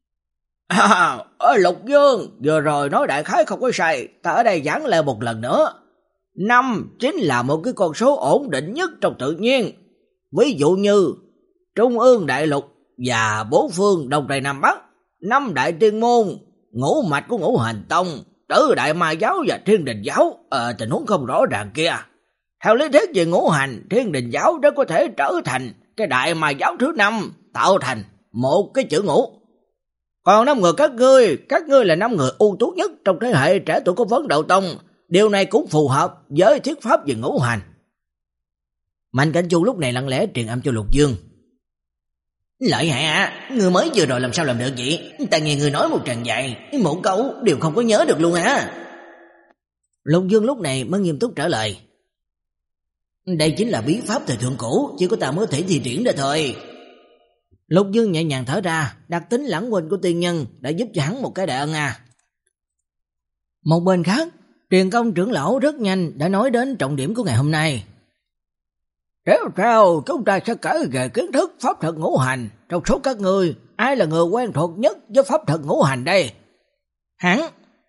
À, ở Lục Dương, vừa rồi nói đại khái không có sai, ta ở đây giảng lại một lần nữa. Năm chính là một cái con số ổn định nhất trong tự nhiên. Ví dụ như Trung ương đại lục và bốn phương Đông Tây Nam Bắc, năm đại tiên môn, ngũ mạch của Ngũ Hành Tông, Tứ đại ma giáo và Thiên Đình giáo, ờ, tình huống không rõ ràng kia. Theo lý thuyết về ngũ hành, Thiên Đình giáo đã có thể trở thành cái đại ma giáo thứ năm, tạo thành một cái chữ ngũ. Còn năm người các ngươi, các ngươi là năm người ưu tú nhất trong thế hệ trẻ tuổi của Vấn Đạo Tông, điều này cũng phù hợp với thuyết pháp về ngũ hành. Mạnh Cảnh Chu lúc này lặng lẽ truyền âm cho Lục Dương. Lợi hại à, người mới vừa rồi làm sao làm được vậy? Ta nghe người nói một tràng dài, một câu đều không có nhớ được luôn hả? Lục Dương lúc này mới nghiêm túc trả lời. Đây chính là bí pháp thời thượng cổ, chỉ có ta mới thể thi triển ra thôi. Lục Dương nhẹ nhàng thở ra, đặc tính lãng quên của tiên nhân đã giúp cho hắn một cái đại ân à. Một bên khác, Truyền Công trưởng lão rất nhanh đã nói đến trọng điểm của ngày hôm nay. Tiếp theo, chúng ta sẽ kể về kiến thức pháp thuật ngũ hành. Trong số các người, ai là người quen thuộc nhất với pháp thuật ngũ hành đây? Hắn.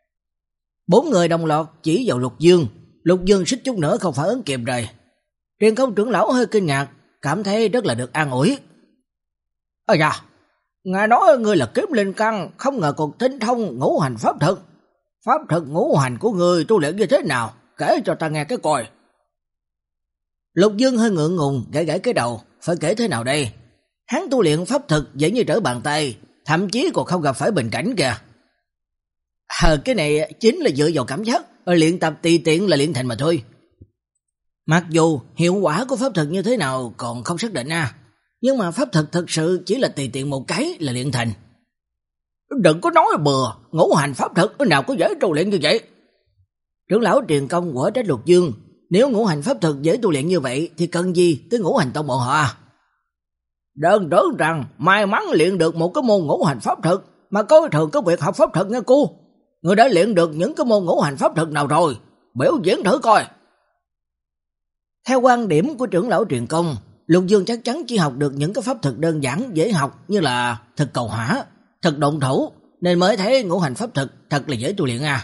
Bốn người đồng loạt chỉ vào Lục Dương. Lục Dương xích chút nữa không phản ứng kịp rồi. Truyền Công trưởng lão hơi kinh ngạc, cảm thấy rất là được an ủi. Ơ dạ, ngài nói ngươi là kiếm linh căn, không ngờ còn tinh thông ngũ hành pháp thuật. Pháp thuật ngũ hành của ngươi tu luyện như thế nào? Kể cho ta nghe cái coi. Lục Dương hơi ngượng ngùng, gãi gãi cái đầu, phải kể thế nào đây? Hắn tu luyện pháp thuật dễ như trở bàn tay, thậm chí còn không gặp phải bình cảnh kìa. À, cái này chính là dựa vào cảm giác, luyện tập tùy tiện là luyện thành mà thôi. Mặc dù hiệu quả của pháp thuật như thế nào còn không xác định à, nhưng mà pháp thuật thực sự chỉ là tùy tiện một cái là luyện thành. Đừng có nói bừa, ngũ hành pháp thuật nào có dễ tu luyện như vậy. Trưởng lão Truyền Công quở trách Lục Dương, nếu ngũ hành pháp thuật dễ tu luyện như vậy thì cần gì tới Ngũ Hành Tông bọn họ à? Đơn đơn rằng may mắn luyện được một cái môn ngũ hành pháp thuật mà coi thường cái việc học pháp thuật nghe cô. Người đã luyện được những cái môn ngũ hành pháp thuật nào rồi? Biểu diễn thử coi. Theo quan điểm của trưởng lão Truyền Công, Lục Dương chắc chắn chỉ học được những cái pháp thuật đơn giản dễ học như là thực cầu hỏa, thực động thổ, nên mới thấy ngũ hành pháp thuật thật là dễ tu luyện à.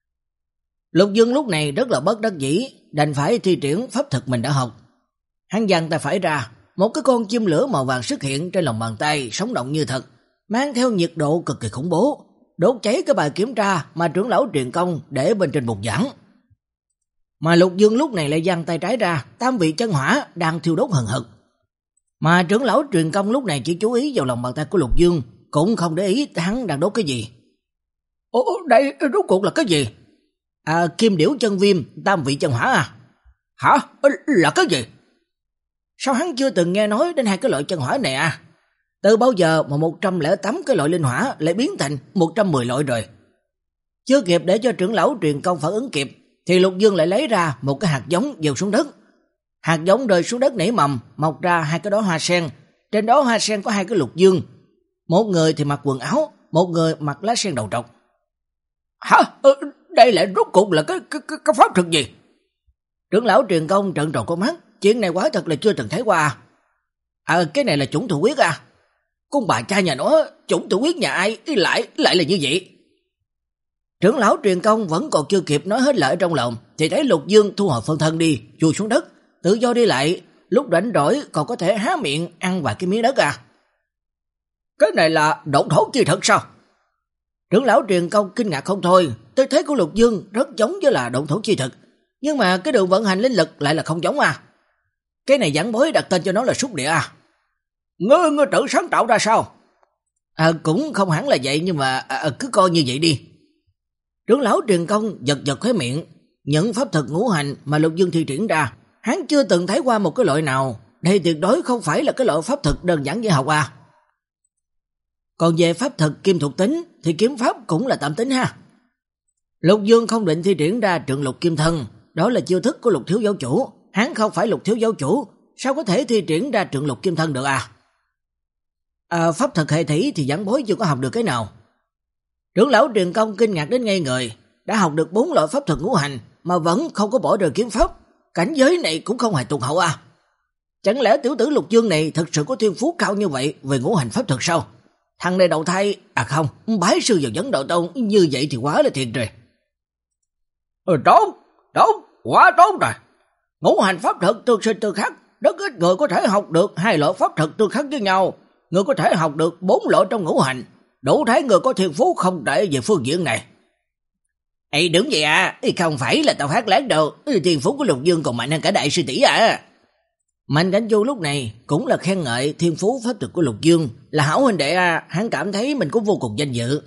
Lục Dương lúc này rất là bất đắc dĩ, đành phải thi triển pháp thuật mình đã học. Hắn giang tay phải ra, một cái con chim lửa màu vàng xuất hiện trên lòng bàn tay, sống động như thật, mang theo nhiệt độ cực kỳ khủng bố, đốt cháy cái bài kiểm tra mà trưởng lão Truyền Công để bên trên bục giảng. Mà Lục Dương lúc này lại giang tay trái ra, tam vị chân hỏa đang thiêu đốt hừng hực. Mà trưởng lão Truyền Công lúc này chỉ chú ý vào lòng bàn tay của Lục Dương, cũng không để ý hắn đang đốt cái gì. Ồ, đây rốt cuộc là cái gì? À, kim điểu chân viêm, tam vị chân hỏa à? Hả? Là cái gì? Sao hắn chưa từng nghe nói đến hai cái loại chân hỏa này à? Từ bao giờ mà một trăm lẻ tám cái loại linh hỏa lại biến thành một trăm mười loại rồi? Chưa kịp để cho trưởng lão Truyền Công phản ứng kịp, thì Lục Dương lại lấy ra một cái hạt giống gieo xuống đất. Hạt giống rơi xuống đất nảy mầm, mọc ra hai cái đóa hoa sen. Trên đó hoa sen có hai cái lục dương. Một người thì mặc quần áo, một người mặc lá sen đầu trọc. Hả? Ừ, đây lại rốt cuộc là cái, cái, cái, cái pháp thuật gì? Trưởng lão Truyền Công trợn tròn con mắt, chuyện này quá thật là chưa từng thấy qua. À, cái này là chủng tử quyết à? Con bà cha nhà nó, chủng tử quyết nhà ai lại lại là như vậy? Trưởng lão Truyền Công vẫn còn chưa kịp nói hết lời trong lòng, thì thấy Lục Dương thu hồi phân thân đi, chui xuống đất, tự do đi lại, lúc rảnh rỗi còn có thể há miệng ăn vài cái miếng đất à? Cái này là động thổ chi thật sao? Trưởng lão Truyền Công kinh ngạc không thôi, tư thế của Lục Dương rất giống với là động thổ chi thực, nhưng mà cái đường vận hành linh lực lại là không giống à? Cái này giảng bối đặt tên cho nó là xúc địa à? Ngươi ngươi tự sáng tạo ra sao? À, cũng không hẳn là vậy, nhưng mà à, cứ coi như vậy đi. Trưởng lão Truyền Công giật giật khóe miệng, những pháp thuật ngũ hành mà Lục Dương thi triển ra, hắn chưa từng thấy qua một cái loại nào, đây tuyệt đối không phải là cái loại pháp thuật đơn giản dễ học à. Còn về pháp thuật kim thuộc tính thì kiếm pháp cũng là tạm tính ha. Lục Dương không định thi triển ra Trượng Lục Kim Thân, đó là chiêu thức của Lục thiếu giáo chủ, hắn không phải Lục thiếu giáo chủ, sao có thể thi triển ra Trượng Lục Kim Thân được à? À, pháp thuật hệ thủy thì giảng bối chưa có học được cái nào. Trưởng lão Truyền Công kinh ngạc đến ngây người, đã học được bốn loại pháp thuật ngũ hành mà vẫn không có bỏ rơi kiếm pháp, cảnh giới này cũng không hề tụt hậu à. Chẳng lẽ tiểu tử Lục Dương này thực sự có thiên phú cao như vậy về ngũ hành pháp thuật sao? Thằng này đầu thai, à không, bái sư vào vấn đạo tông, như vậy thì quá là thiệt rồi. Ừ, tốt, tốt, quá tốt rồi. Ngũ hành pháp thuật tương sinh tương khắc, rất ít người có thể học được hai loại pháp thuật tương khắc với nhau. Người có thể học được bốn loại trong ngũ hành, đủ thấy người có thiên phú không tệ về phương diện này. Ê, đúng vậy à, không phải là tao hát lát đâu, thiên phú của Lục Dương còn mạnh hơn cả đại sư tỷ à. Mạnh Cảnh Chu lúc này cũng là khen ngợi thiên phú pháp thuật của Lục Dương, là hảo huynh đệ à, hắn cảm thấy mình cũng vô cùng danh dự.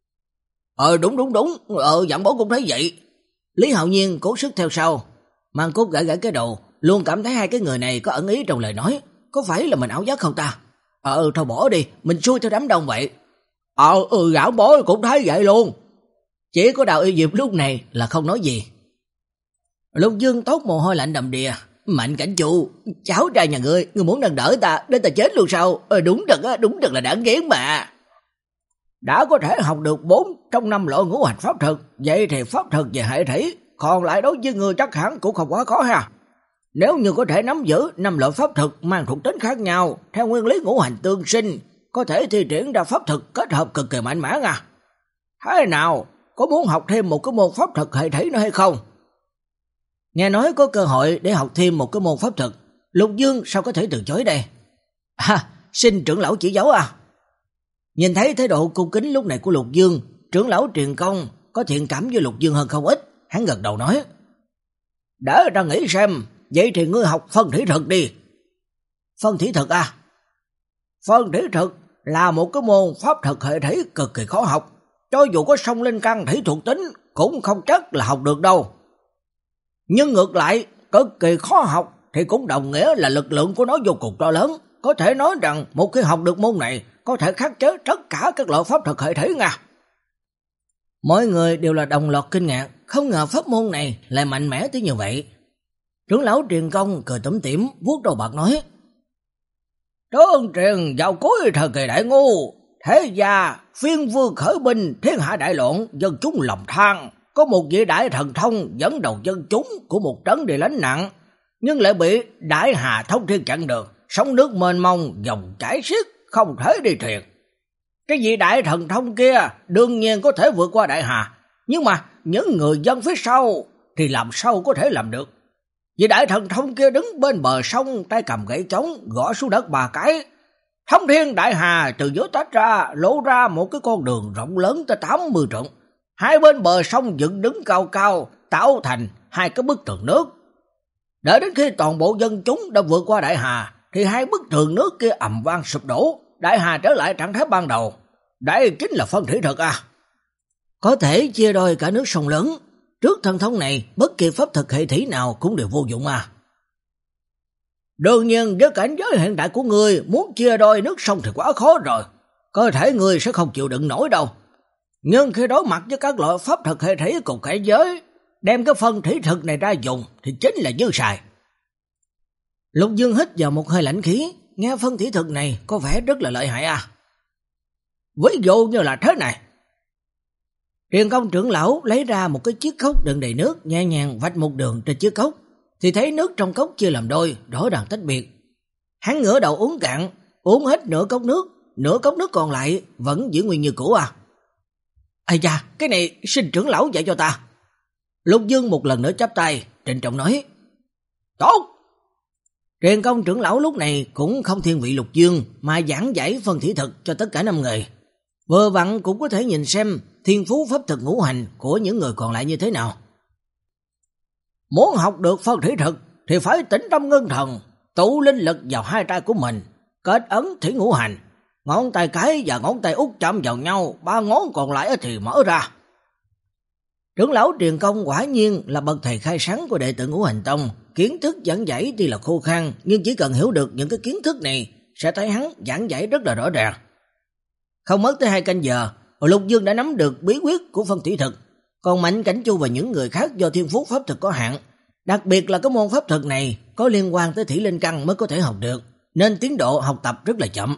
Ờ đúng đúng đúng, ờ giảng bố cũng thấy vậy. Lý Hạo Nhiên cố sức theo sau, Mang Cốt gãi gãi cái đầu, luôn cảm thấy hai cái người này có ẩn ý trong lời nói, có phải là mình ảo giác không ta? Ờ thôi bỏ đi, mình xui theo đám đông vậy. Ờ ừ giảng bố cũng thấy vậy luôn. Chỉ có Đào Y Diệp lúc này là không nói gì. Lục Dương tốt mồ hôi lạnh đầm đìa. Mạnh Cảnh Chu, cháu trai nhà ngươi, ngươi muốn nâng đỡ ta, để ta chết luôn sao? Ờ đúng thật á, đúng thật là đáng ghét mà. Đã có thể học được bốn trong năm loại ngũ hành pháp thuật, vậy thì pháp thuật về hệ thủy, còn lại đối với ngươi chắc hẳn cũng không quá khó ha. Nếu như có thể nắm giữ năm loại pháp thuật mang thuộc tính khác nhau, theo nguyên lý ngũ hành tương sinh, có thể thi triển ra pháp thuật kết hợp cực kỳ mạnh mẽ à. Thế nào, có muốn học thêm một cái môn pháp thuật hệ thủy nữa hay không? Nghe nói có cơ hội để học thêm một cái môn pháp thuật, Lục Dương sao có thể từ chối đây? À, xin trưởng lão chỉ giáo à. Nhìn thấy thái độ cung kính lúc này của Lục Dương, trưởng lão Truyền Công có thiện cảm với Lục Dương hơn không ít, hắn gật đầu nói. Để ta nghĩ xem, vậy thì ngươi học phân thủy thuật đi. Phân thủy thuật à? Phân thủy thuật là một cái môn pháp thuật hệ thủy cực kỳ khó học, cho dù có song linh căn thủy thuộc tính cũng không chắc là học được đâu. Nhưng ngược lại, cực kỳ khó học thì cũng đồng nghĩa là lực lượng của nó vô cùng to lớn. Có thể nói rằng một khi học được môn này, có thể khắc chế tất cả các loại pháp thuật hệ thủy nha. Mọi người đều là đồng loạt kinh ngạc, không ngờ pháp môn này lại mạnh mẽ tới như vậy. Trưởng lão Truyền Công cười tủm tỉm, vuốt đầu bạc nói. Trương truyền vào cuối thời kỳ đại ngu, thế gia, phiên vương khởi binh, thiên hạ đại loạn, dân chúng lòng than. Có một vị đại thần thông dẫn đầu dân chúng của một trấn địa lánh nặng, nhưng lại bị đại hà thông thiên chặn đường, sóng nước mênh mông, dòng chảy xiết, không thể đi thuyền. Cái vị đại thần thông kia đương nhiên có thể vượt qua đại hà, nhưng mà những người dân phía sau thì làm sao có thể làm được. Vị đại thần thông kia đứng bên bờ sông, tay cầm gậy trống, gõ xuống đất ba cái. Thông thiên đại hà từ giữa tách ra, lộ ra một cái con đường rộng lớn tới tám mươi trượng. Hai bên bờ sông dựng đứng cao cao, tạo thành hai cái bức tường nước. Đợi đến khi toàn bộ dân chúng đã vượt qua đại hà, thì hai bức tường nước kia ầm vang sụp đổ, đại hà trở lại trạng thái ban đầu. Đây chính là phân thủy thuật à. Có thể chia đôi cả nước sông lớn. Trước thần thông này, bất kỳ pháp thuật hệ thủy nào cũng đều vô dụng à. Đương nhiên với cảnh giới hiện đại của ngươi, muốn chia đôi nước sông thì quá khó rồi. Cơ thể ngươi sẽ không chịu đựng nổi đâu. Nhưng khi đối mặt với các loại pháp thuật hệ thủy cùng cảnh giới, đem cái phân thủy thuật này ra dùng thì chính là dư xài. Lục Dương hít vào một hơi lãnh khí, nghe phân thủy thuật này có vẻ rất là lợi hại à. Ví dụ như là thế này. Truyền Công trưởng lão lấy ra một cái chiếc cốc đựng đầy nước, nhẹ nhàng vạch một đường trên chiếc cốc, thì thấy nước trong cốc chia làm đôi, rõ ràng tách biệt. Hắn ngửa đầu uống cạn, uống hết nửa cốc nước, nửa cốc nước còn lại vẫn giữ nguyên như cũ à. Ây da, cái này xin trưởng lão dạy cho ta. Lục Dương một lần nữa chắp tay, trịnh trọng nói. Tốt. Truyền Công trưởng lão lúc này cũng không thiên vị Lục Dương, mà giảng giải phân thủy thuật cho tất cả năm người. Vừa vặn cũng có thể nhìn xem thiên phú pháp thuật ngũ hành của những người còn lại như thế nào. Muốn học được phân thủy thuật thì phải tĩnh tâm ngưng thần, tụ linh lực vào hai tay của mình, kết ấn thủy ngũ hành, ngón tay cái và ngón tay út chạm vào nhau, ba ngón còn lại thì mở ra. Trưởng lão truyền công quả nhiên là bậc thầy khai sáng của đệ tử Ngũ Hành Tông, kiến thức giảng giải tuy là khô khan, nhưng chỉ cần hiểu được những cái kiến thức này sẽ thấy hắn giảng giải rất là rõ ràng. Không mất tới hai canh giờ, Lục Dương đã nắm được bí quyết của phân thủy thực, còn Mạnh Cảnh Chu và những người khác do thiên phú pháp thực có hạn, đặc biệt là cái môn pháp thực này có liên quan tới thủy linh căn mới có thể học được, nên tiến độ học tập rất là chậm.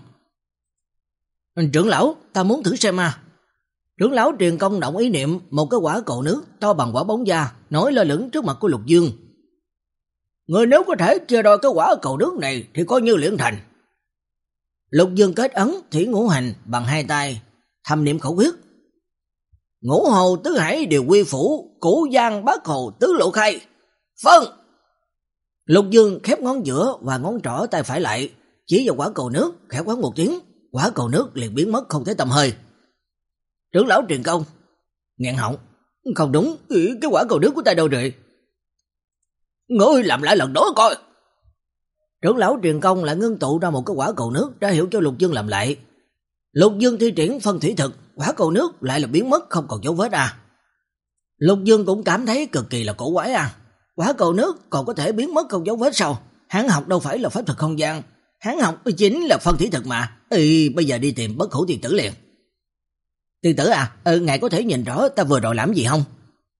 Trưởng lão, ta muốn thử xem à. Trưởng lão truyền công động ý niệm, một cái quả cầu nước to bằng quả bóng da nổi lơ lửng trước mặt của Lục Dương. Người nếu có thể chia đôi cái quả cầu nước này thì coi như luyện thành. Lục Dương kết ấn thủy ngũ hành bằng hai tay, thầm niệm khẩu quyết. Ngũ hồ tứ hải đều quy phủ, cửu giang bát hồ tứ lộ khai. Phân! Lục Dương khép ngón giữa và ngón trỏ tay phải lại, chỉ vào quả cầu nước, khẽ quát một tiếng, quả cầu nước liền biến mất không thấy tăm hơi. Trưởng lão truyền công, nghẹn họng, không đúng, cái quả cầu nước của ta đâu rồi? Ngươi làm lại lần đó coi. Trưởng lão truyền công lại ngưng tụ ra một cái quả cầu nước, ra hiệu cho Lục Dương làm lại. Lục Dương thi triển phân thủy thực, quả cầu nước lại là biến mất không còn dấu vết à. Lục Dương cũng cảm thấy cực kỳ là cổ quái à. Quả cầu nước còn có thể biến mất không dấu vết sao? Hắn học đâu phải là pháp thuật không gian, hắn học chính là phân thủy thực mà. Ê, bây giờ đi tìm Bất Hủ Tiên Tử liền. Tiên tử à, ừ, ngài có thể nhìn rõ ta vừa rồi làm gì không?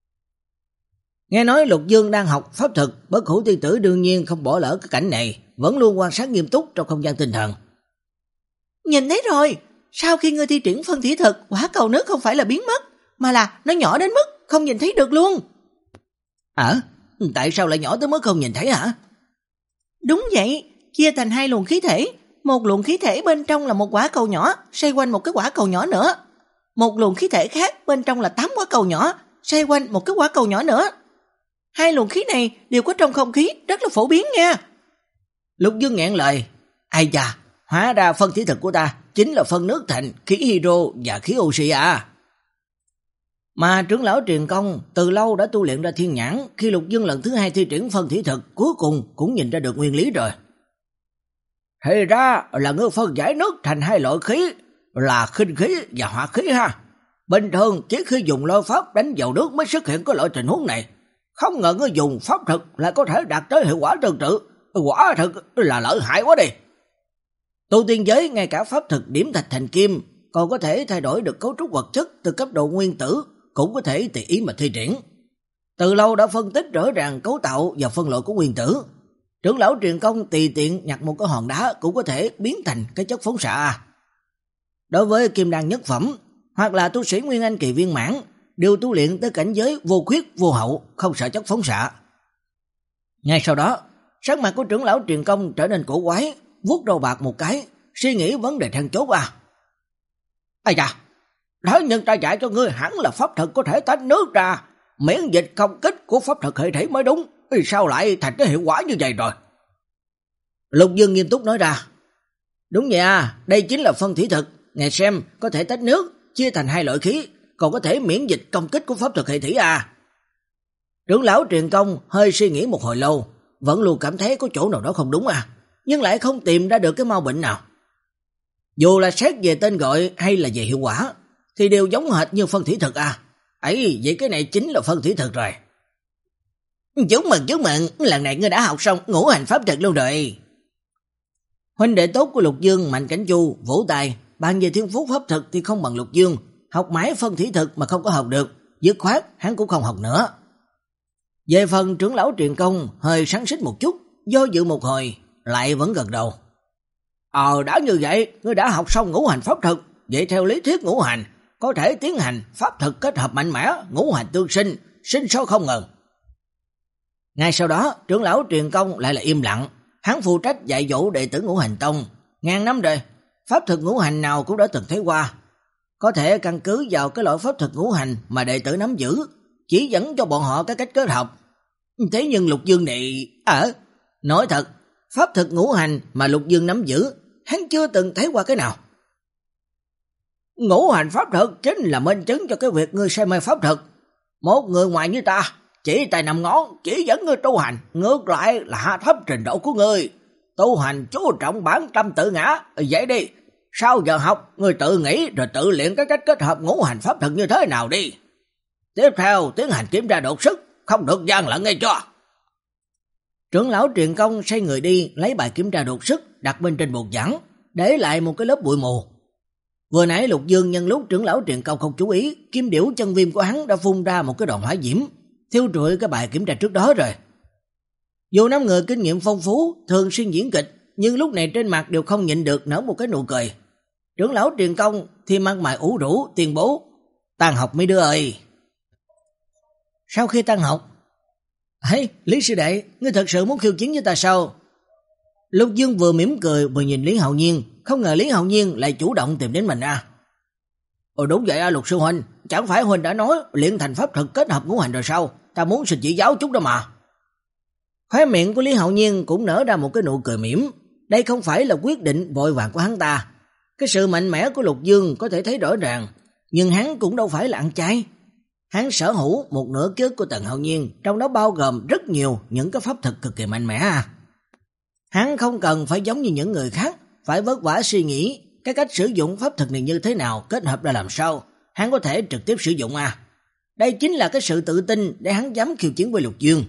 Nghe nói Lục Dương đang học pháp thực, Bất Hủ Tiên Tử đương nhiên không bỏ lỡ cái cảnh này, vẫn luôn quan sát nghiêm túc trong không gian tinh thần. Nhìn thấy rồi, sau khi ngươi thi triển phân thủy thực, quả cầu nước không phải là biến mất, mà là nó nhỏ đến mức không nhìn thấy được luôn. À, tại sao lại nhỏ tới mức không nhìn thấy hả? Đúng vậy, chia thành hai luồng khí thể, một luồng khí thể bên trong là một quả cầu nhỏ, xoay quanh một cái quả cầu nhỏ nữa. Một luồng khí thể khác bên trong là tám quả cầu nhỏ, xoay quanh một cái quả cầu nhỏ nữa. Hai luồng khí này đều có trong không khí, rất là phổ biến nha. Lục Dương nghẹn lời, ai chà, hóa ra phân thủy thực của ta chính là phân nước thành khí hydro và khí oxy à. Mà trưởng lão truyền công từ lâu đã tu luyện ra thiên nhãn, khi Lục Dương lần thứ hai thi triển phân thủy thực cuối cùng cũng nhìn ra được nguyên lý rồi. Thì ra là ngươi phân giải nước thành hai loại khí, là khinh khí và hỏa khí ha. Bình thường chỉ khi dùng lôi pháp đánh vào nước mới xuất hiện có loại tình huống này. Không ngờ ngươi dùng pháp thực lại có thể đạt tới hiệu quả tương tự, quả thực là lợi hại quá đi. Tu tiên giới ngay cả pháp thực điểm thạch thành kim, còn có thể thay đổi được cấu trúc vật chất từ cấp độ nguyên tử, cũng có thể tùy ý mà thi triển. Từ lâu đã phân tích rõ ràng cấu tạo và phân loại của nguyên tử. Trưởng lão truyền công tùy tiện nhặt một cái hòn đá cũng có thể biến thành cái chất phóng xạ. Đối với kim đan nhất phẩm hoặc là tu sĩ nguyên anh kỳ viên mãn, đều tu luyện tới cảnh giới vô khuyết vô hậu, không sợ chất phóng xạ. Ngay sau đó, sắc mặt của trưởng lão truyền công trở nên cổ quái, vuốt đầu bạc một cái, suy nghĩ vấn đề then chốt à. Ây da, đó nhân ta dạy cho ngươi hẳn là pháp thực có thể tách nước ra, miễn dịch công kích của pháp thực hệ thể mới đúng, sao lại thành cái hiệu quả như vậy rồi? Lục Dương nghiêm túc nói ra, đúng vậy à, đây chính là phân thủy thực, ngài xem có thể tách nước, chia thành hai loại khí, còn có thể miễn dịch công kích của pháp thực hệ thủy à. Trưởng lão truyền công hơi suy nghĩ một hồi lâu, vẫn luôn cảm thấy có chỗ nào đó không đúng à, nhưng lại không tìm ra được cái mau bệnh nào. Dù là xét về tên gọi hay là về hiệu quả, thì đều giống hệt như phân thủy thực à. Ấy, vậy cái này chính là phân thủy thực rồi. Chúc mừng, chúc mừng, lần này ngươi đã học xong ngũ hành pháp thực luôn rồi. Huynh đệ tốt của Lục Dương, Mạnh Cảnh Chu, vỗ tay, bàn về thiên phú pháp thực thì không bằng Lục Dương, học mãi phân thủy thực mà không có học được, dứt khoát hắn cũng không học nữa. Về phần trưởng lão truyền công hơi sáng xích một chút, do dự một hồi, lại vẫn gật đầu. Ờ, đã như vậy, ngươi đã học xong ngũ hành pháp thực, vậy theo lý thuyết ngũ hành, có thể tiến hành pháp thực kết hợp mạnh mẽ, ngũ hành tương sinh, sinh sôi không ngừng. Ngay sau đó, trưởng lão truyền công lại là im lặng, hắn phụ trách dạy dỗ đệ tử Ngũ Hành Tông, ngàn năm rồi, pháp thực ngũ hành nào cũng đã từng thấy qua. Có thể căn cứ vào cái loại pháp thực ngũ hành mà đệ tử nắm giữ, chỉ dẫn cho bọn họ cái cách kết hợp. Thế nhưng Lục Dương này, ờ, nói thật, pháp thực ngũ hành mà Lục Dương nắm giữ, hắn chưa từng thấy qua cái nào. Ngũ hành pháp thực chính là minh chứng cho cái việc ngươi say mê pháp thực. Một người ngoài như ta, chỉ tay nằm ngón, chỉ dẫn ngươi tu hành, ngược lại là hạ thấp trình độ của ngươi. Tu hành chú trọng bản tâm tự ngã, vậy đi, sau giờ học, ngươi tự nghĩ rồi tự luyện cái cách kết hợp ngũ hành pháp thực như thế nào đi. Tiếp theo tiến hành kiểm tra đột sức, không được gian lận nghe cho. Trưởng lão truyền công xoay người đi, lấy bài kiểm tra đột sức đặt bên trên bục giảng, để lại một cái lớp bụi mù. Vừa nãy Lục Dương nhân lúc trưởng lão truyền công không chú ý, kim điểu chân viêm của hắn đã phun ra một cái đòn hỏa diễm, thiêu trụi cái bài kiểm tra trước đó rồi. Dù năm người kinh nghiệm phong phú, thường xuyên diễn kịch, nhưng lúc này trên mặt đều không nhịn được nở một cái nụ cười. Trưởng lão truyền công thì mặt mày ủ rũ tuyên bố: "Tan học mấy đứa ơi." Sau khi tan học, "Hey, Lý sư đệ, ngươi thật sự muốn khiêu chiến với ta sao?" Lục Dương vừa mỉm cười vừa nhìn Lý Hạo Nhiên, không ngờ Lý Hạo Nhiên lại chủ động tìm đến mình à. "Ồ đúng vậy à Lục sư huynh, chẳng phải huynh đã nói luyện thành pháp thuật kết hợp ngũ hành rồi sao? Ta muốn xin chỉ giáo chút đó mà." Khóe miệng của Lý Hạo Nhiên cũng nở ra một cái nụ cười mỉm, đây không phải là quyết định vội vàng của hắn ta. Cái sự mạnh mẽ của Lục Dương có thể thấy rõ ràng, nhưng hắn cũng đâu phải là ăn chay. Hắn sở hữu một nửa ký ức của Tần Hạo Nhiên, trong đó bao gồm rất nhiều những cái pháp thuật cực kỳ mạnh mẽ à. Hắn không cần phải giống như những người khác, phải vất vả suy nghĩ cái cách sử dụng pháp thuật này như thế nào, kết hợp ra làm sao, hắn có thể trực tiếp sử dụng à. Đây chính là cái sự tự tin để hắn dám khiêu chiến với Lục Dương.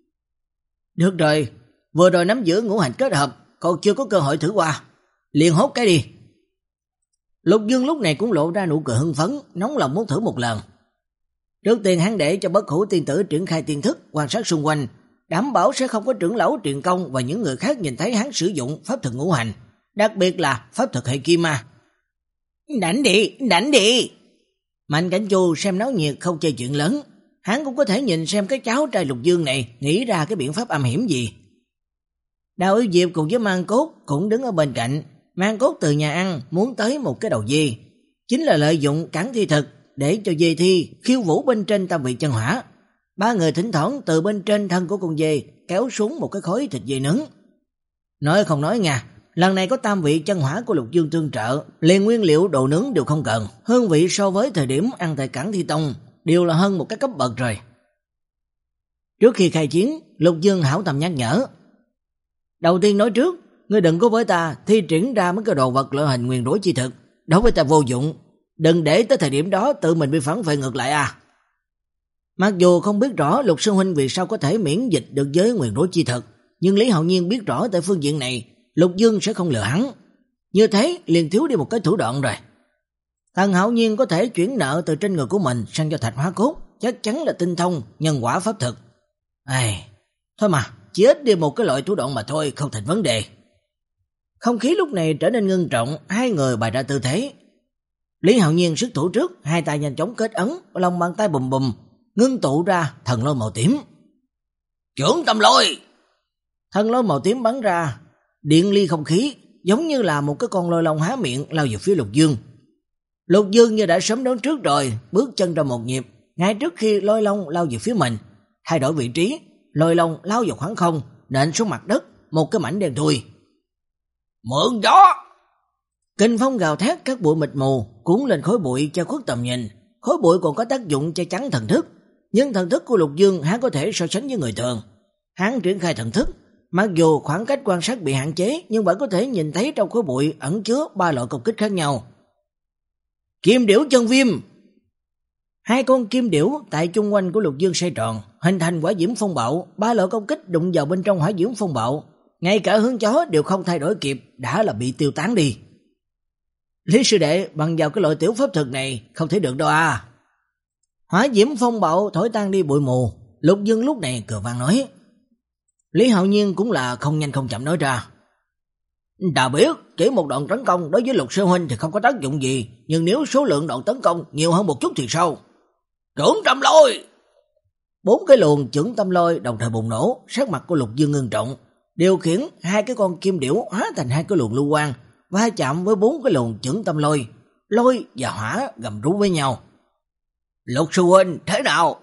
Được rồi, vừa rồi nắm giữ ngũ hành kết hợp, còn chưa có cơ hội thử qua, liền hốt cái đi. Lục Dương lúc này cũng lộ ra nụ cười hưng phấn, nóng lòng muốn thử một lần. Trước tiên hắn để cho Bất Hủ tiên tử triển khai tiên thức, quan sát xung quanh, đảm bảo sẽ không có trưởng lão truyền công và những người khác nhìn thấy hắn sử dụng pháp thuật ngũ hành, đặc biệt là pháp thuật hệ kim ma. Đánh đi, đánh đi. Mạnh Cảnh Chu xem náo nhiệt không chơi chuyện lớn, hắn cũng có thể nhìn xem cái cháu trai Lục Dương này nghĩ ra cái biện pháp âm hiểm gì. Đào Yêu Diệp cùng với Mang Cốt cũng đứng ở bên cạnh. Mang Cốt từ nhà ăn muốn tới một cái đầu dê, chính là lợi dụng cắn thi thực để cho dê thi khiêu vũ bên trên tam vị chân hỏa. Ba người thỉnh thoảng từ bên trên thân của con dê kéo xuống một cái khối thịt dê nướng. Nói không nói nha, lần này có tam vị chân hỏa của Lục Dương tương trợ, liền nguyên liệu đồ nướng đều không cần, hương vị so với thời điểm ăn tại Cảng Thi Tông đều là hơn một cái cấp bậc rồi. Trước khi khai chiến, Lục Dương hảo tâm nhắc nhở: "Đầu tiên nói trước, ngươi đừng có với ta thi triển ra mấy cái đồ vật lợi hình nguyền rủa chi thực, đối với ta vô dụng, đừng để tới thời điểm đó tự mình bị phản vệ ngược lại à." Mặc dù không biết rõ Lục sư huynh vì sao có thể miễn dịch được với nguyền rủa chi thực, nhưng Lý Hạo Nhiên biết rõ tại phương diện này Lục Dương sẽ không lừa hắn. Như thế liền thiếu đi một cái thủ đoạn rồi. Tần Hạo Nhiên có thể chuyển nợ từ trên người của mình sang cho Thạch Hóa Cốt, chắc chắn là tinh thông nhân quả pháp thực. Ai, thôi mà, chỉ ít đi một cái loại thủ đoạn mà thôi, không thành vấn đề. Không khí lúc này trở nên ngưng trọng, hai người bày ra tư thế. Lý Hạo Nhiên xuất thủ trước, hai tay nhanh chóng kết ấn, lòng bàn tay bùm bùm, ngưng tụ ra thần lôi màu tím. Trưởng tâm lôi! Thần lôi màu tím bắn ra, điện ly không khí, giống như là một cái con lôi long há miệng lao về phía Lục Dương. Lục Dương như đã sớm đoán trước rồi, bước chân ra một nhịp, ngay trước khi lôi long lao về phía mình, thay đổi vị trí, lôi long lao vào khoảng không, nện xuống mặt đất, một cái mảnh đen thui. Mượn gió! Kinh phong gào thét các bụi mịt mù, cuốn lên khối bụi che khuất tầm nhìn. Khối bụi còn có tác dụng che chắn thần thức, nhưng thần thức của Lục Dương hắn có thể so sánh với người thường. Hắn triển khai thần thức, mặc dù khoảng cách quan sát bị hạn chế, nhưng vẫn có thể nhìn thấy trong khối bụi ẩn chứa ba loại công kích khác nhau. Kim điểu chân viêm! Hai con kim điểu tại chung quanh của Lục Dương xoay tròn, hình thành hỏa diễm phong bạo, ba loại công kích đụng vào bên trong hỏa diễm phong bạo, ngay cả hướng chó đều không thay đổi kịp, đã là bị tiêu tán đi. Lý sư đệ, bằng vào cái loại tiểu pháp thuật này không thể được đâu à. Hỏa diễm phong bạo thổi tan đi bụi mù, Lục Dương lúc này cười vang nói. Lý Hạo Nhiên cũng là không nhanh không chậm nói ra. Ta biết, chỉ một đoạn tấn công đối với Lục sư huynh thì không có tác dụng gì, nhưng nếu số lượng đoạn tấn công nhiều hơn một chút thì sao? Trưởng tâm lôi! Bốn cái luồng trưởng tâm lôi đồng thời bùng nổ, sắc mặt của Lục Dương ngưng trọng, điều khiển hai cái con kim điểu hóa thành hai cái luồng lưu quang, va chạm với bốn cái luồng trưởng tâm lôi, lôi và hỏa gầm rú với nhau. Lục sư huynh, thế nào?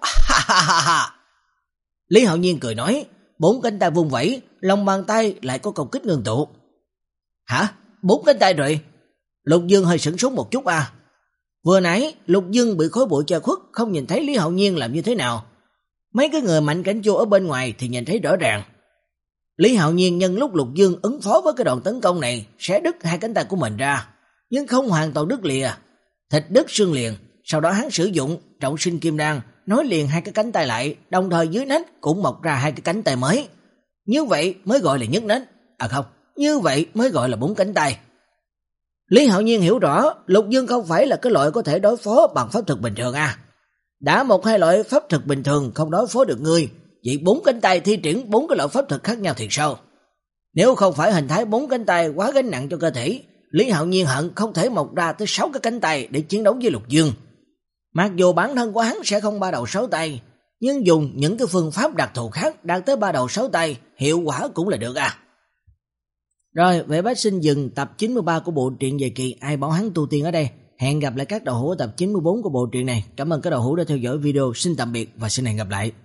Lý Hạo Nhiên cười nói, bốn cánh tay vung vẩy, lòng bàn tay lại có công kích ngưng tụ. Hả? Bốn cánh tay rồi? Lục Dương hơi sửng sốt một chút à. Vừa nãy Lục Dương bị khối bụi che khuất, không nhìn thấy Lý Hạo Nhiên làm như thế nào. Mấy cái người Mạnh Cảnh Chu ở bên ngoài thì nhìn thấy rõ ràng. Lý Hạo Nhiên nhân lúc Lục Dương ứng phó với cái đòn tấn công này sẽ đứt hai cánh tay của mình ra, nhưng không hoàn toàn đứt lìa, thịt đứt xương liền. Sau đó hắn sử dụng trọng sinh kim đan nối liền hai cái cánh tay lại, đồng thời dưới nách cũng mọc ra hai cái cánh tay mới. Như vậy mới gọi là nhất nách. À không, như vậy mới gọi là bốn cánh tay. Lý Hạo Nhiên hiểu rõ, Lục Dương không phải là cái loại có thể đối phó bằng pháp thuật bình thường à. Đã một hai loại pháp thuật bình thường không đối phó được ngươi, vậy bốn cánh tay thi triển bốn cái loại pháp thuật khác nhau thiệt sao? Nếu không phải hình thái bốn cánh tay quá gánh nặng cho cơ thể, Lý Hạo Nhiên hận không thể mọc ra tới sáu cái cánh tay để chiến đấu với Lục Dương. Mặc dù bản thân của hắn sẽ không ba đầu sáu tay, nhưng dùng những cái phương pháp đặc thù khác đạt tới ba đầu sáu tay, hiệu quả cũng là được à. Rồi, Vệ Bách Sinh dừng tập chín mươi ba của bộ truyện dài kỳ Ai Bảo Hắn Tu Tiên ở đây. Hẹn gặp lại các đầu hữu tập chín mươi bốn của bộ truyện này. Cảm ơn các đầu hữu đã theo dõi video. Xin tạm biệt và xin hẹn gặp lại.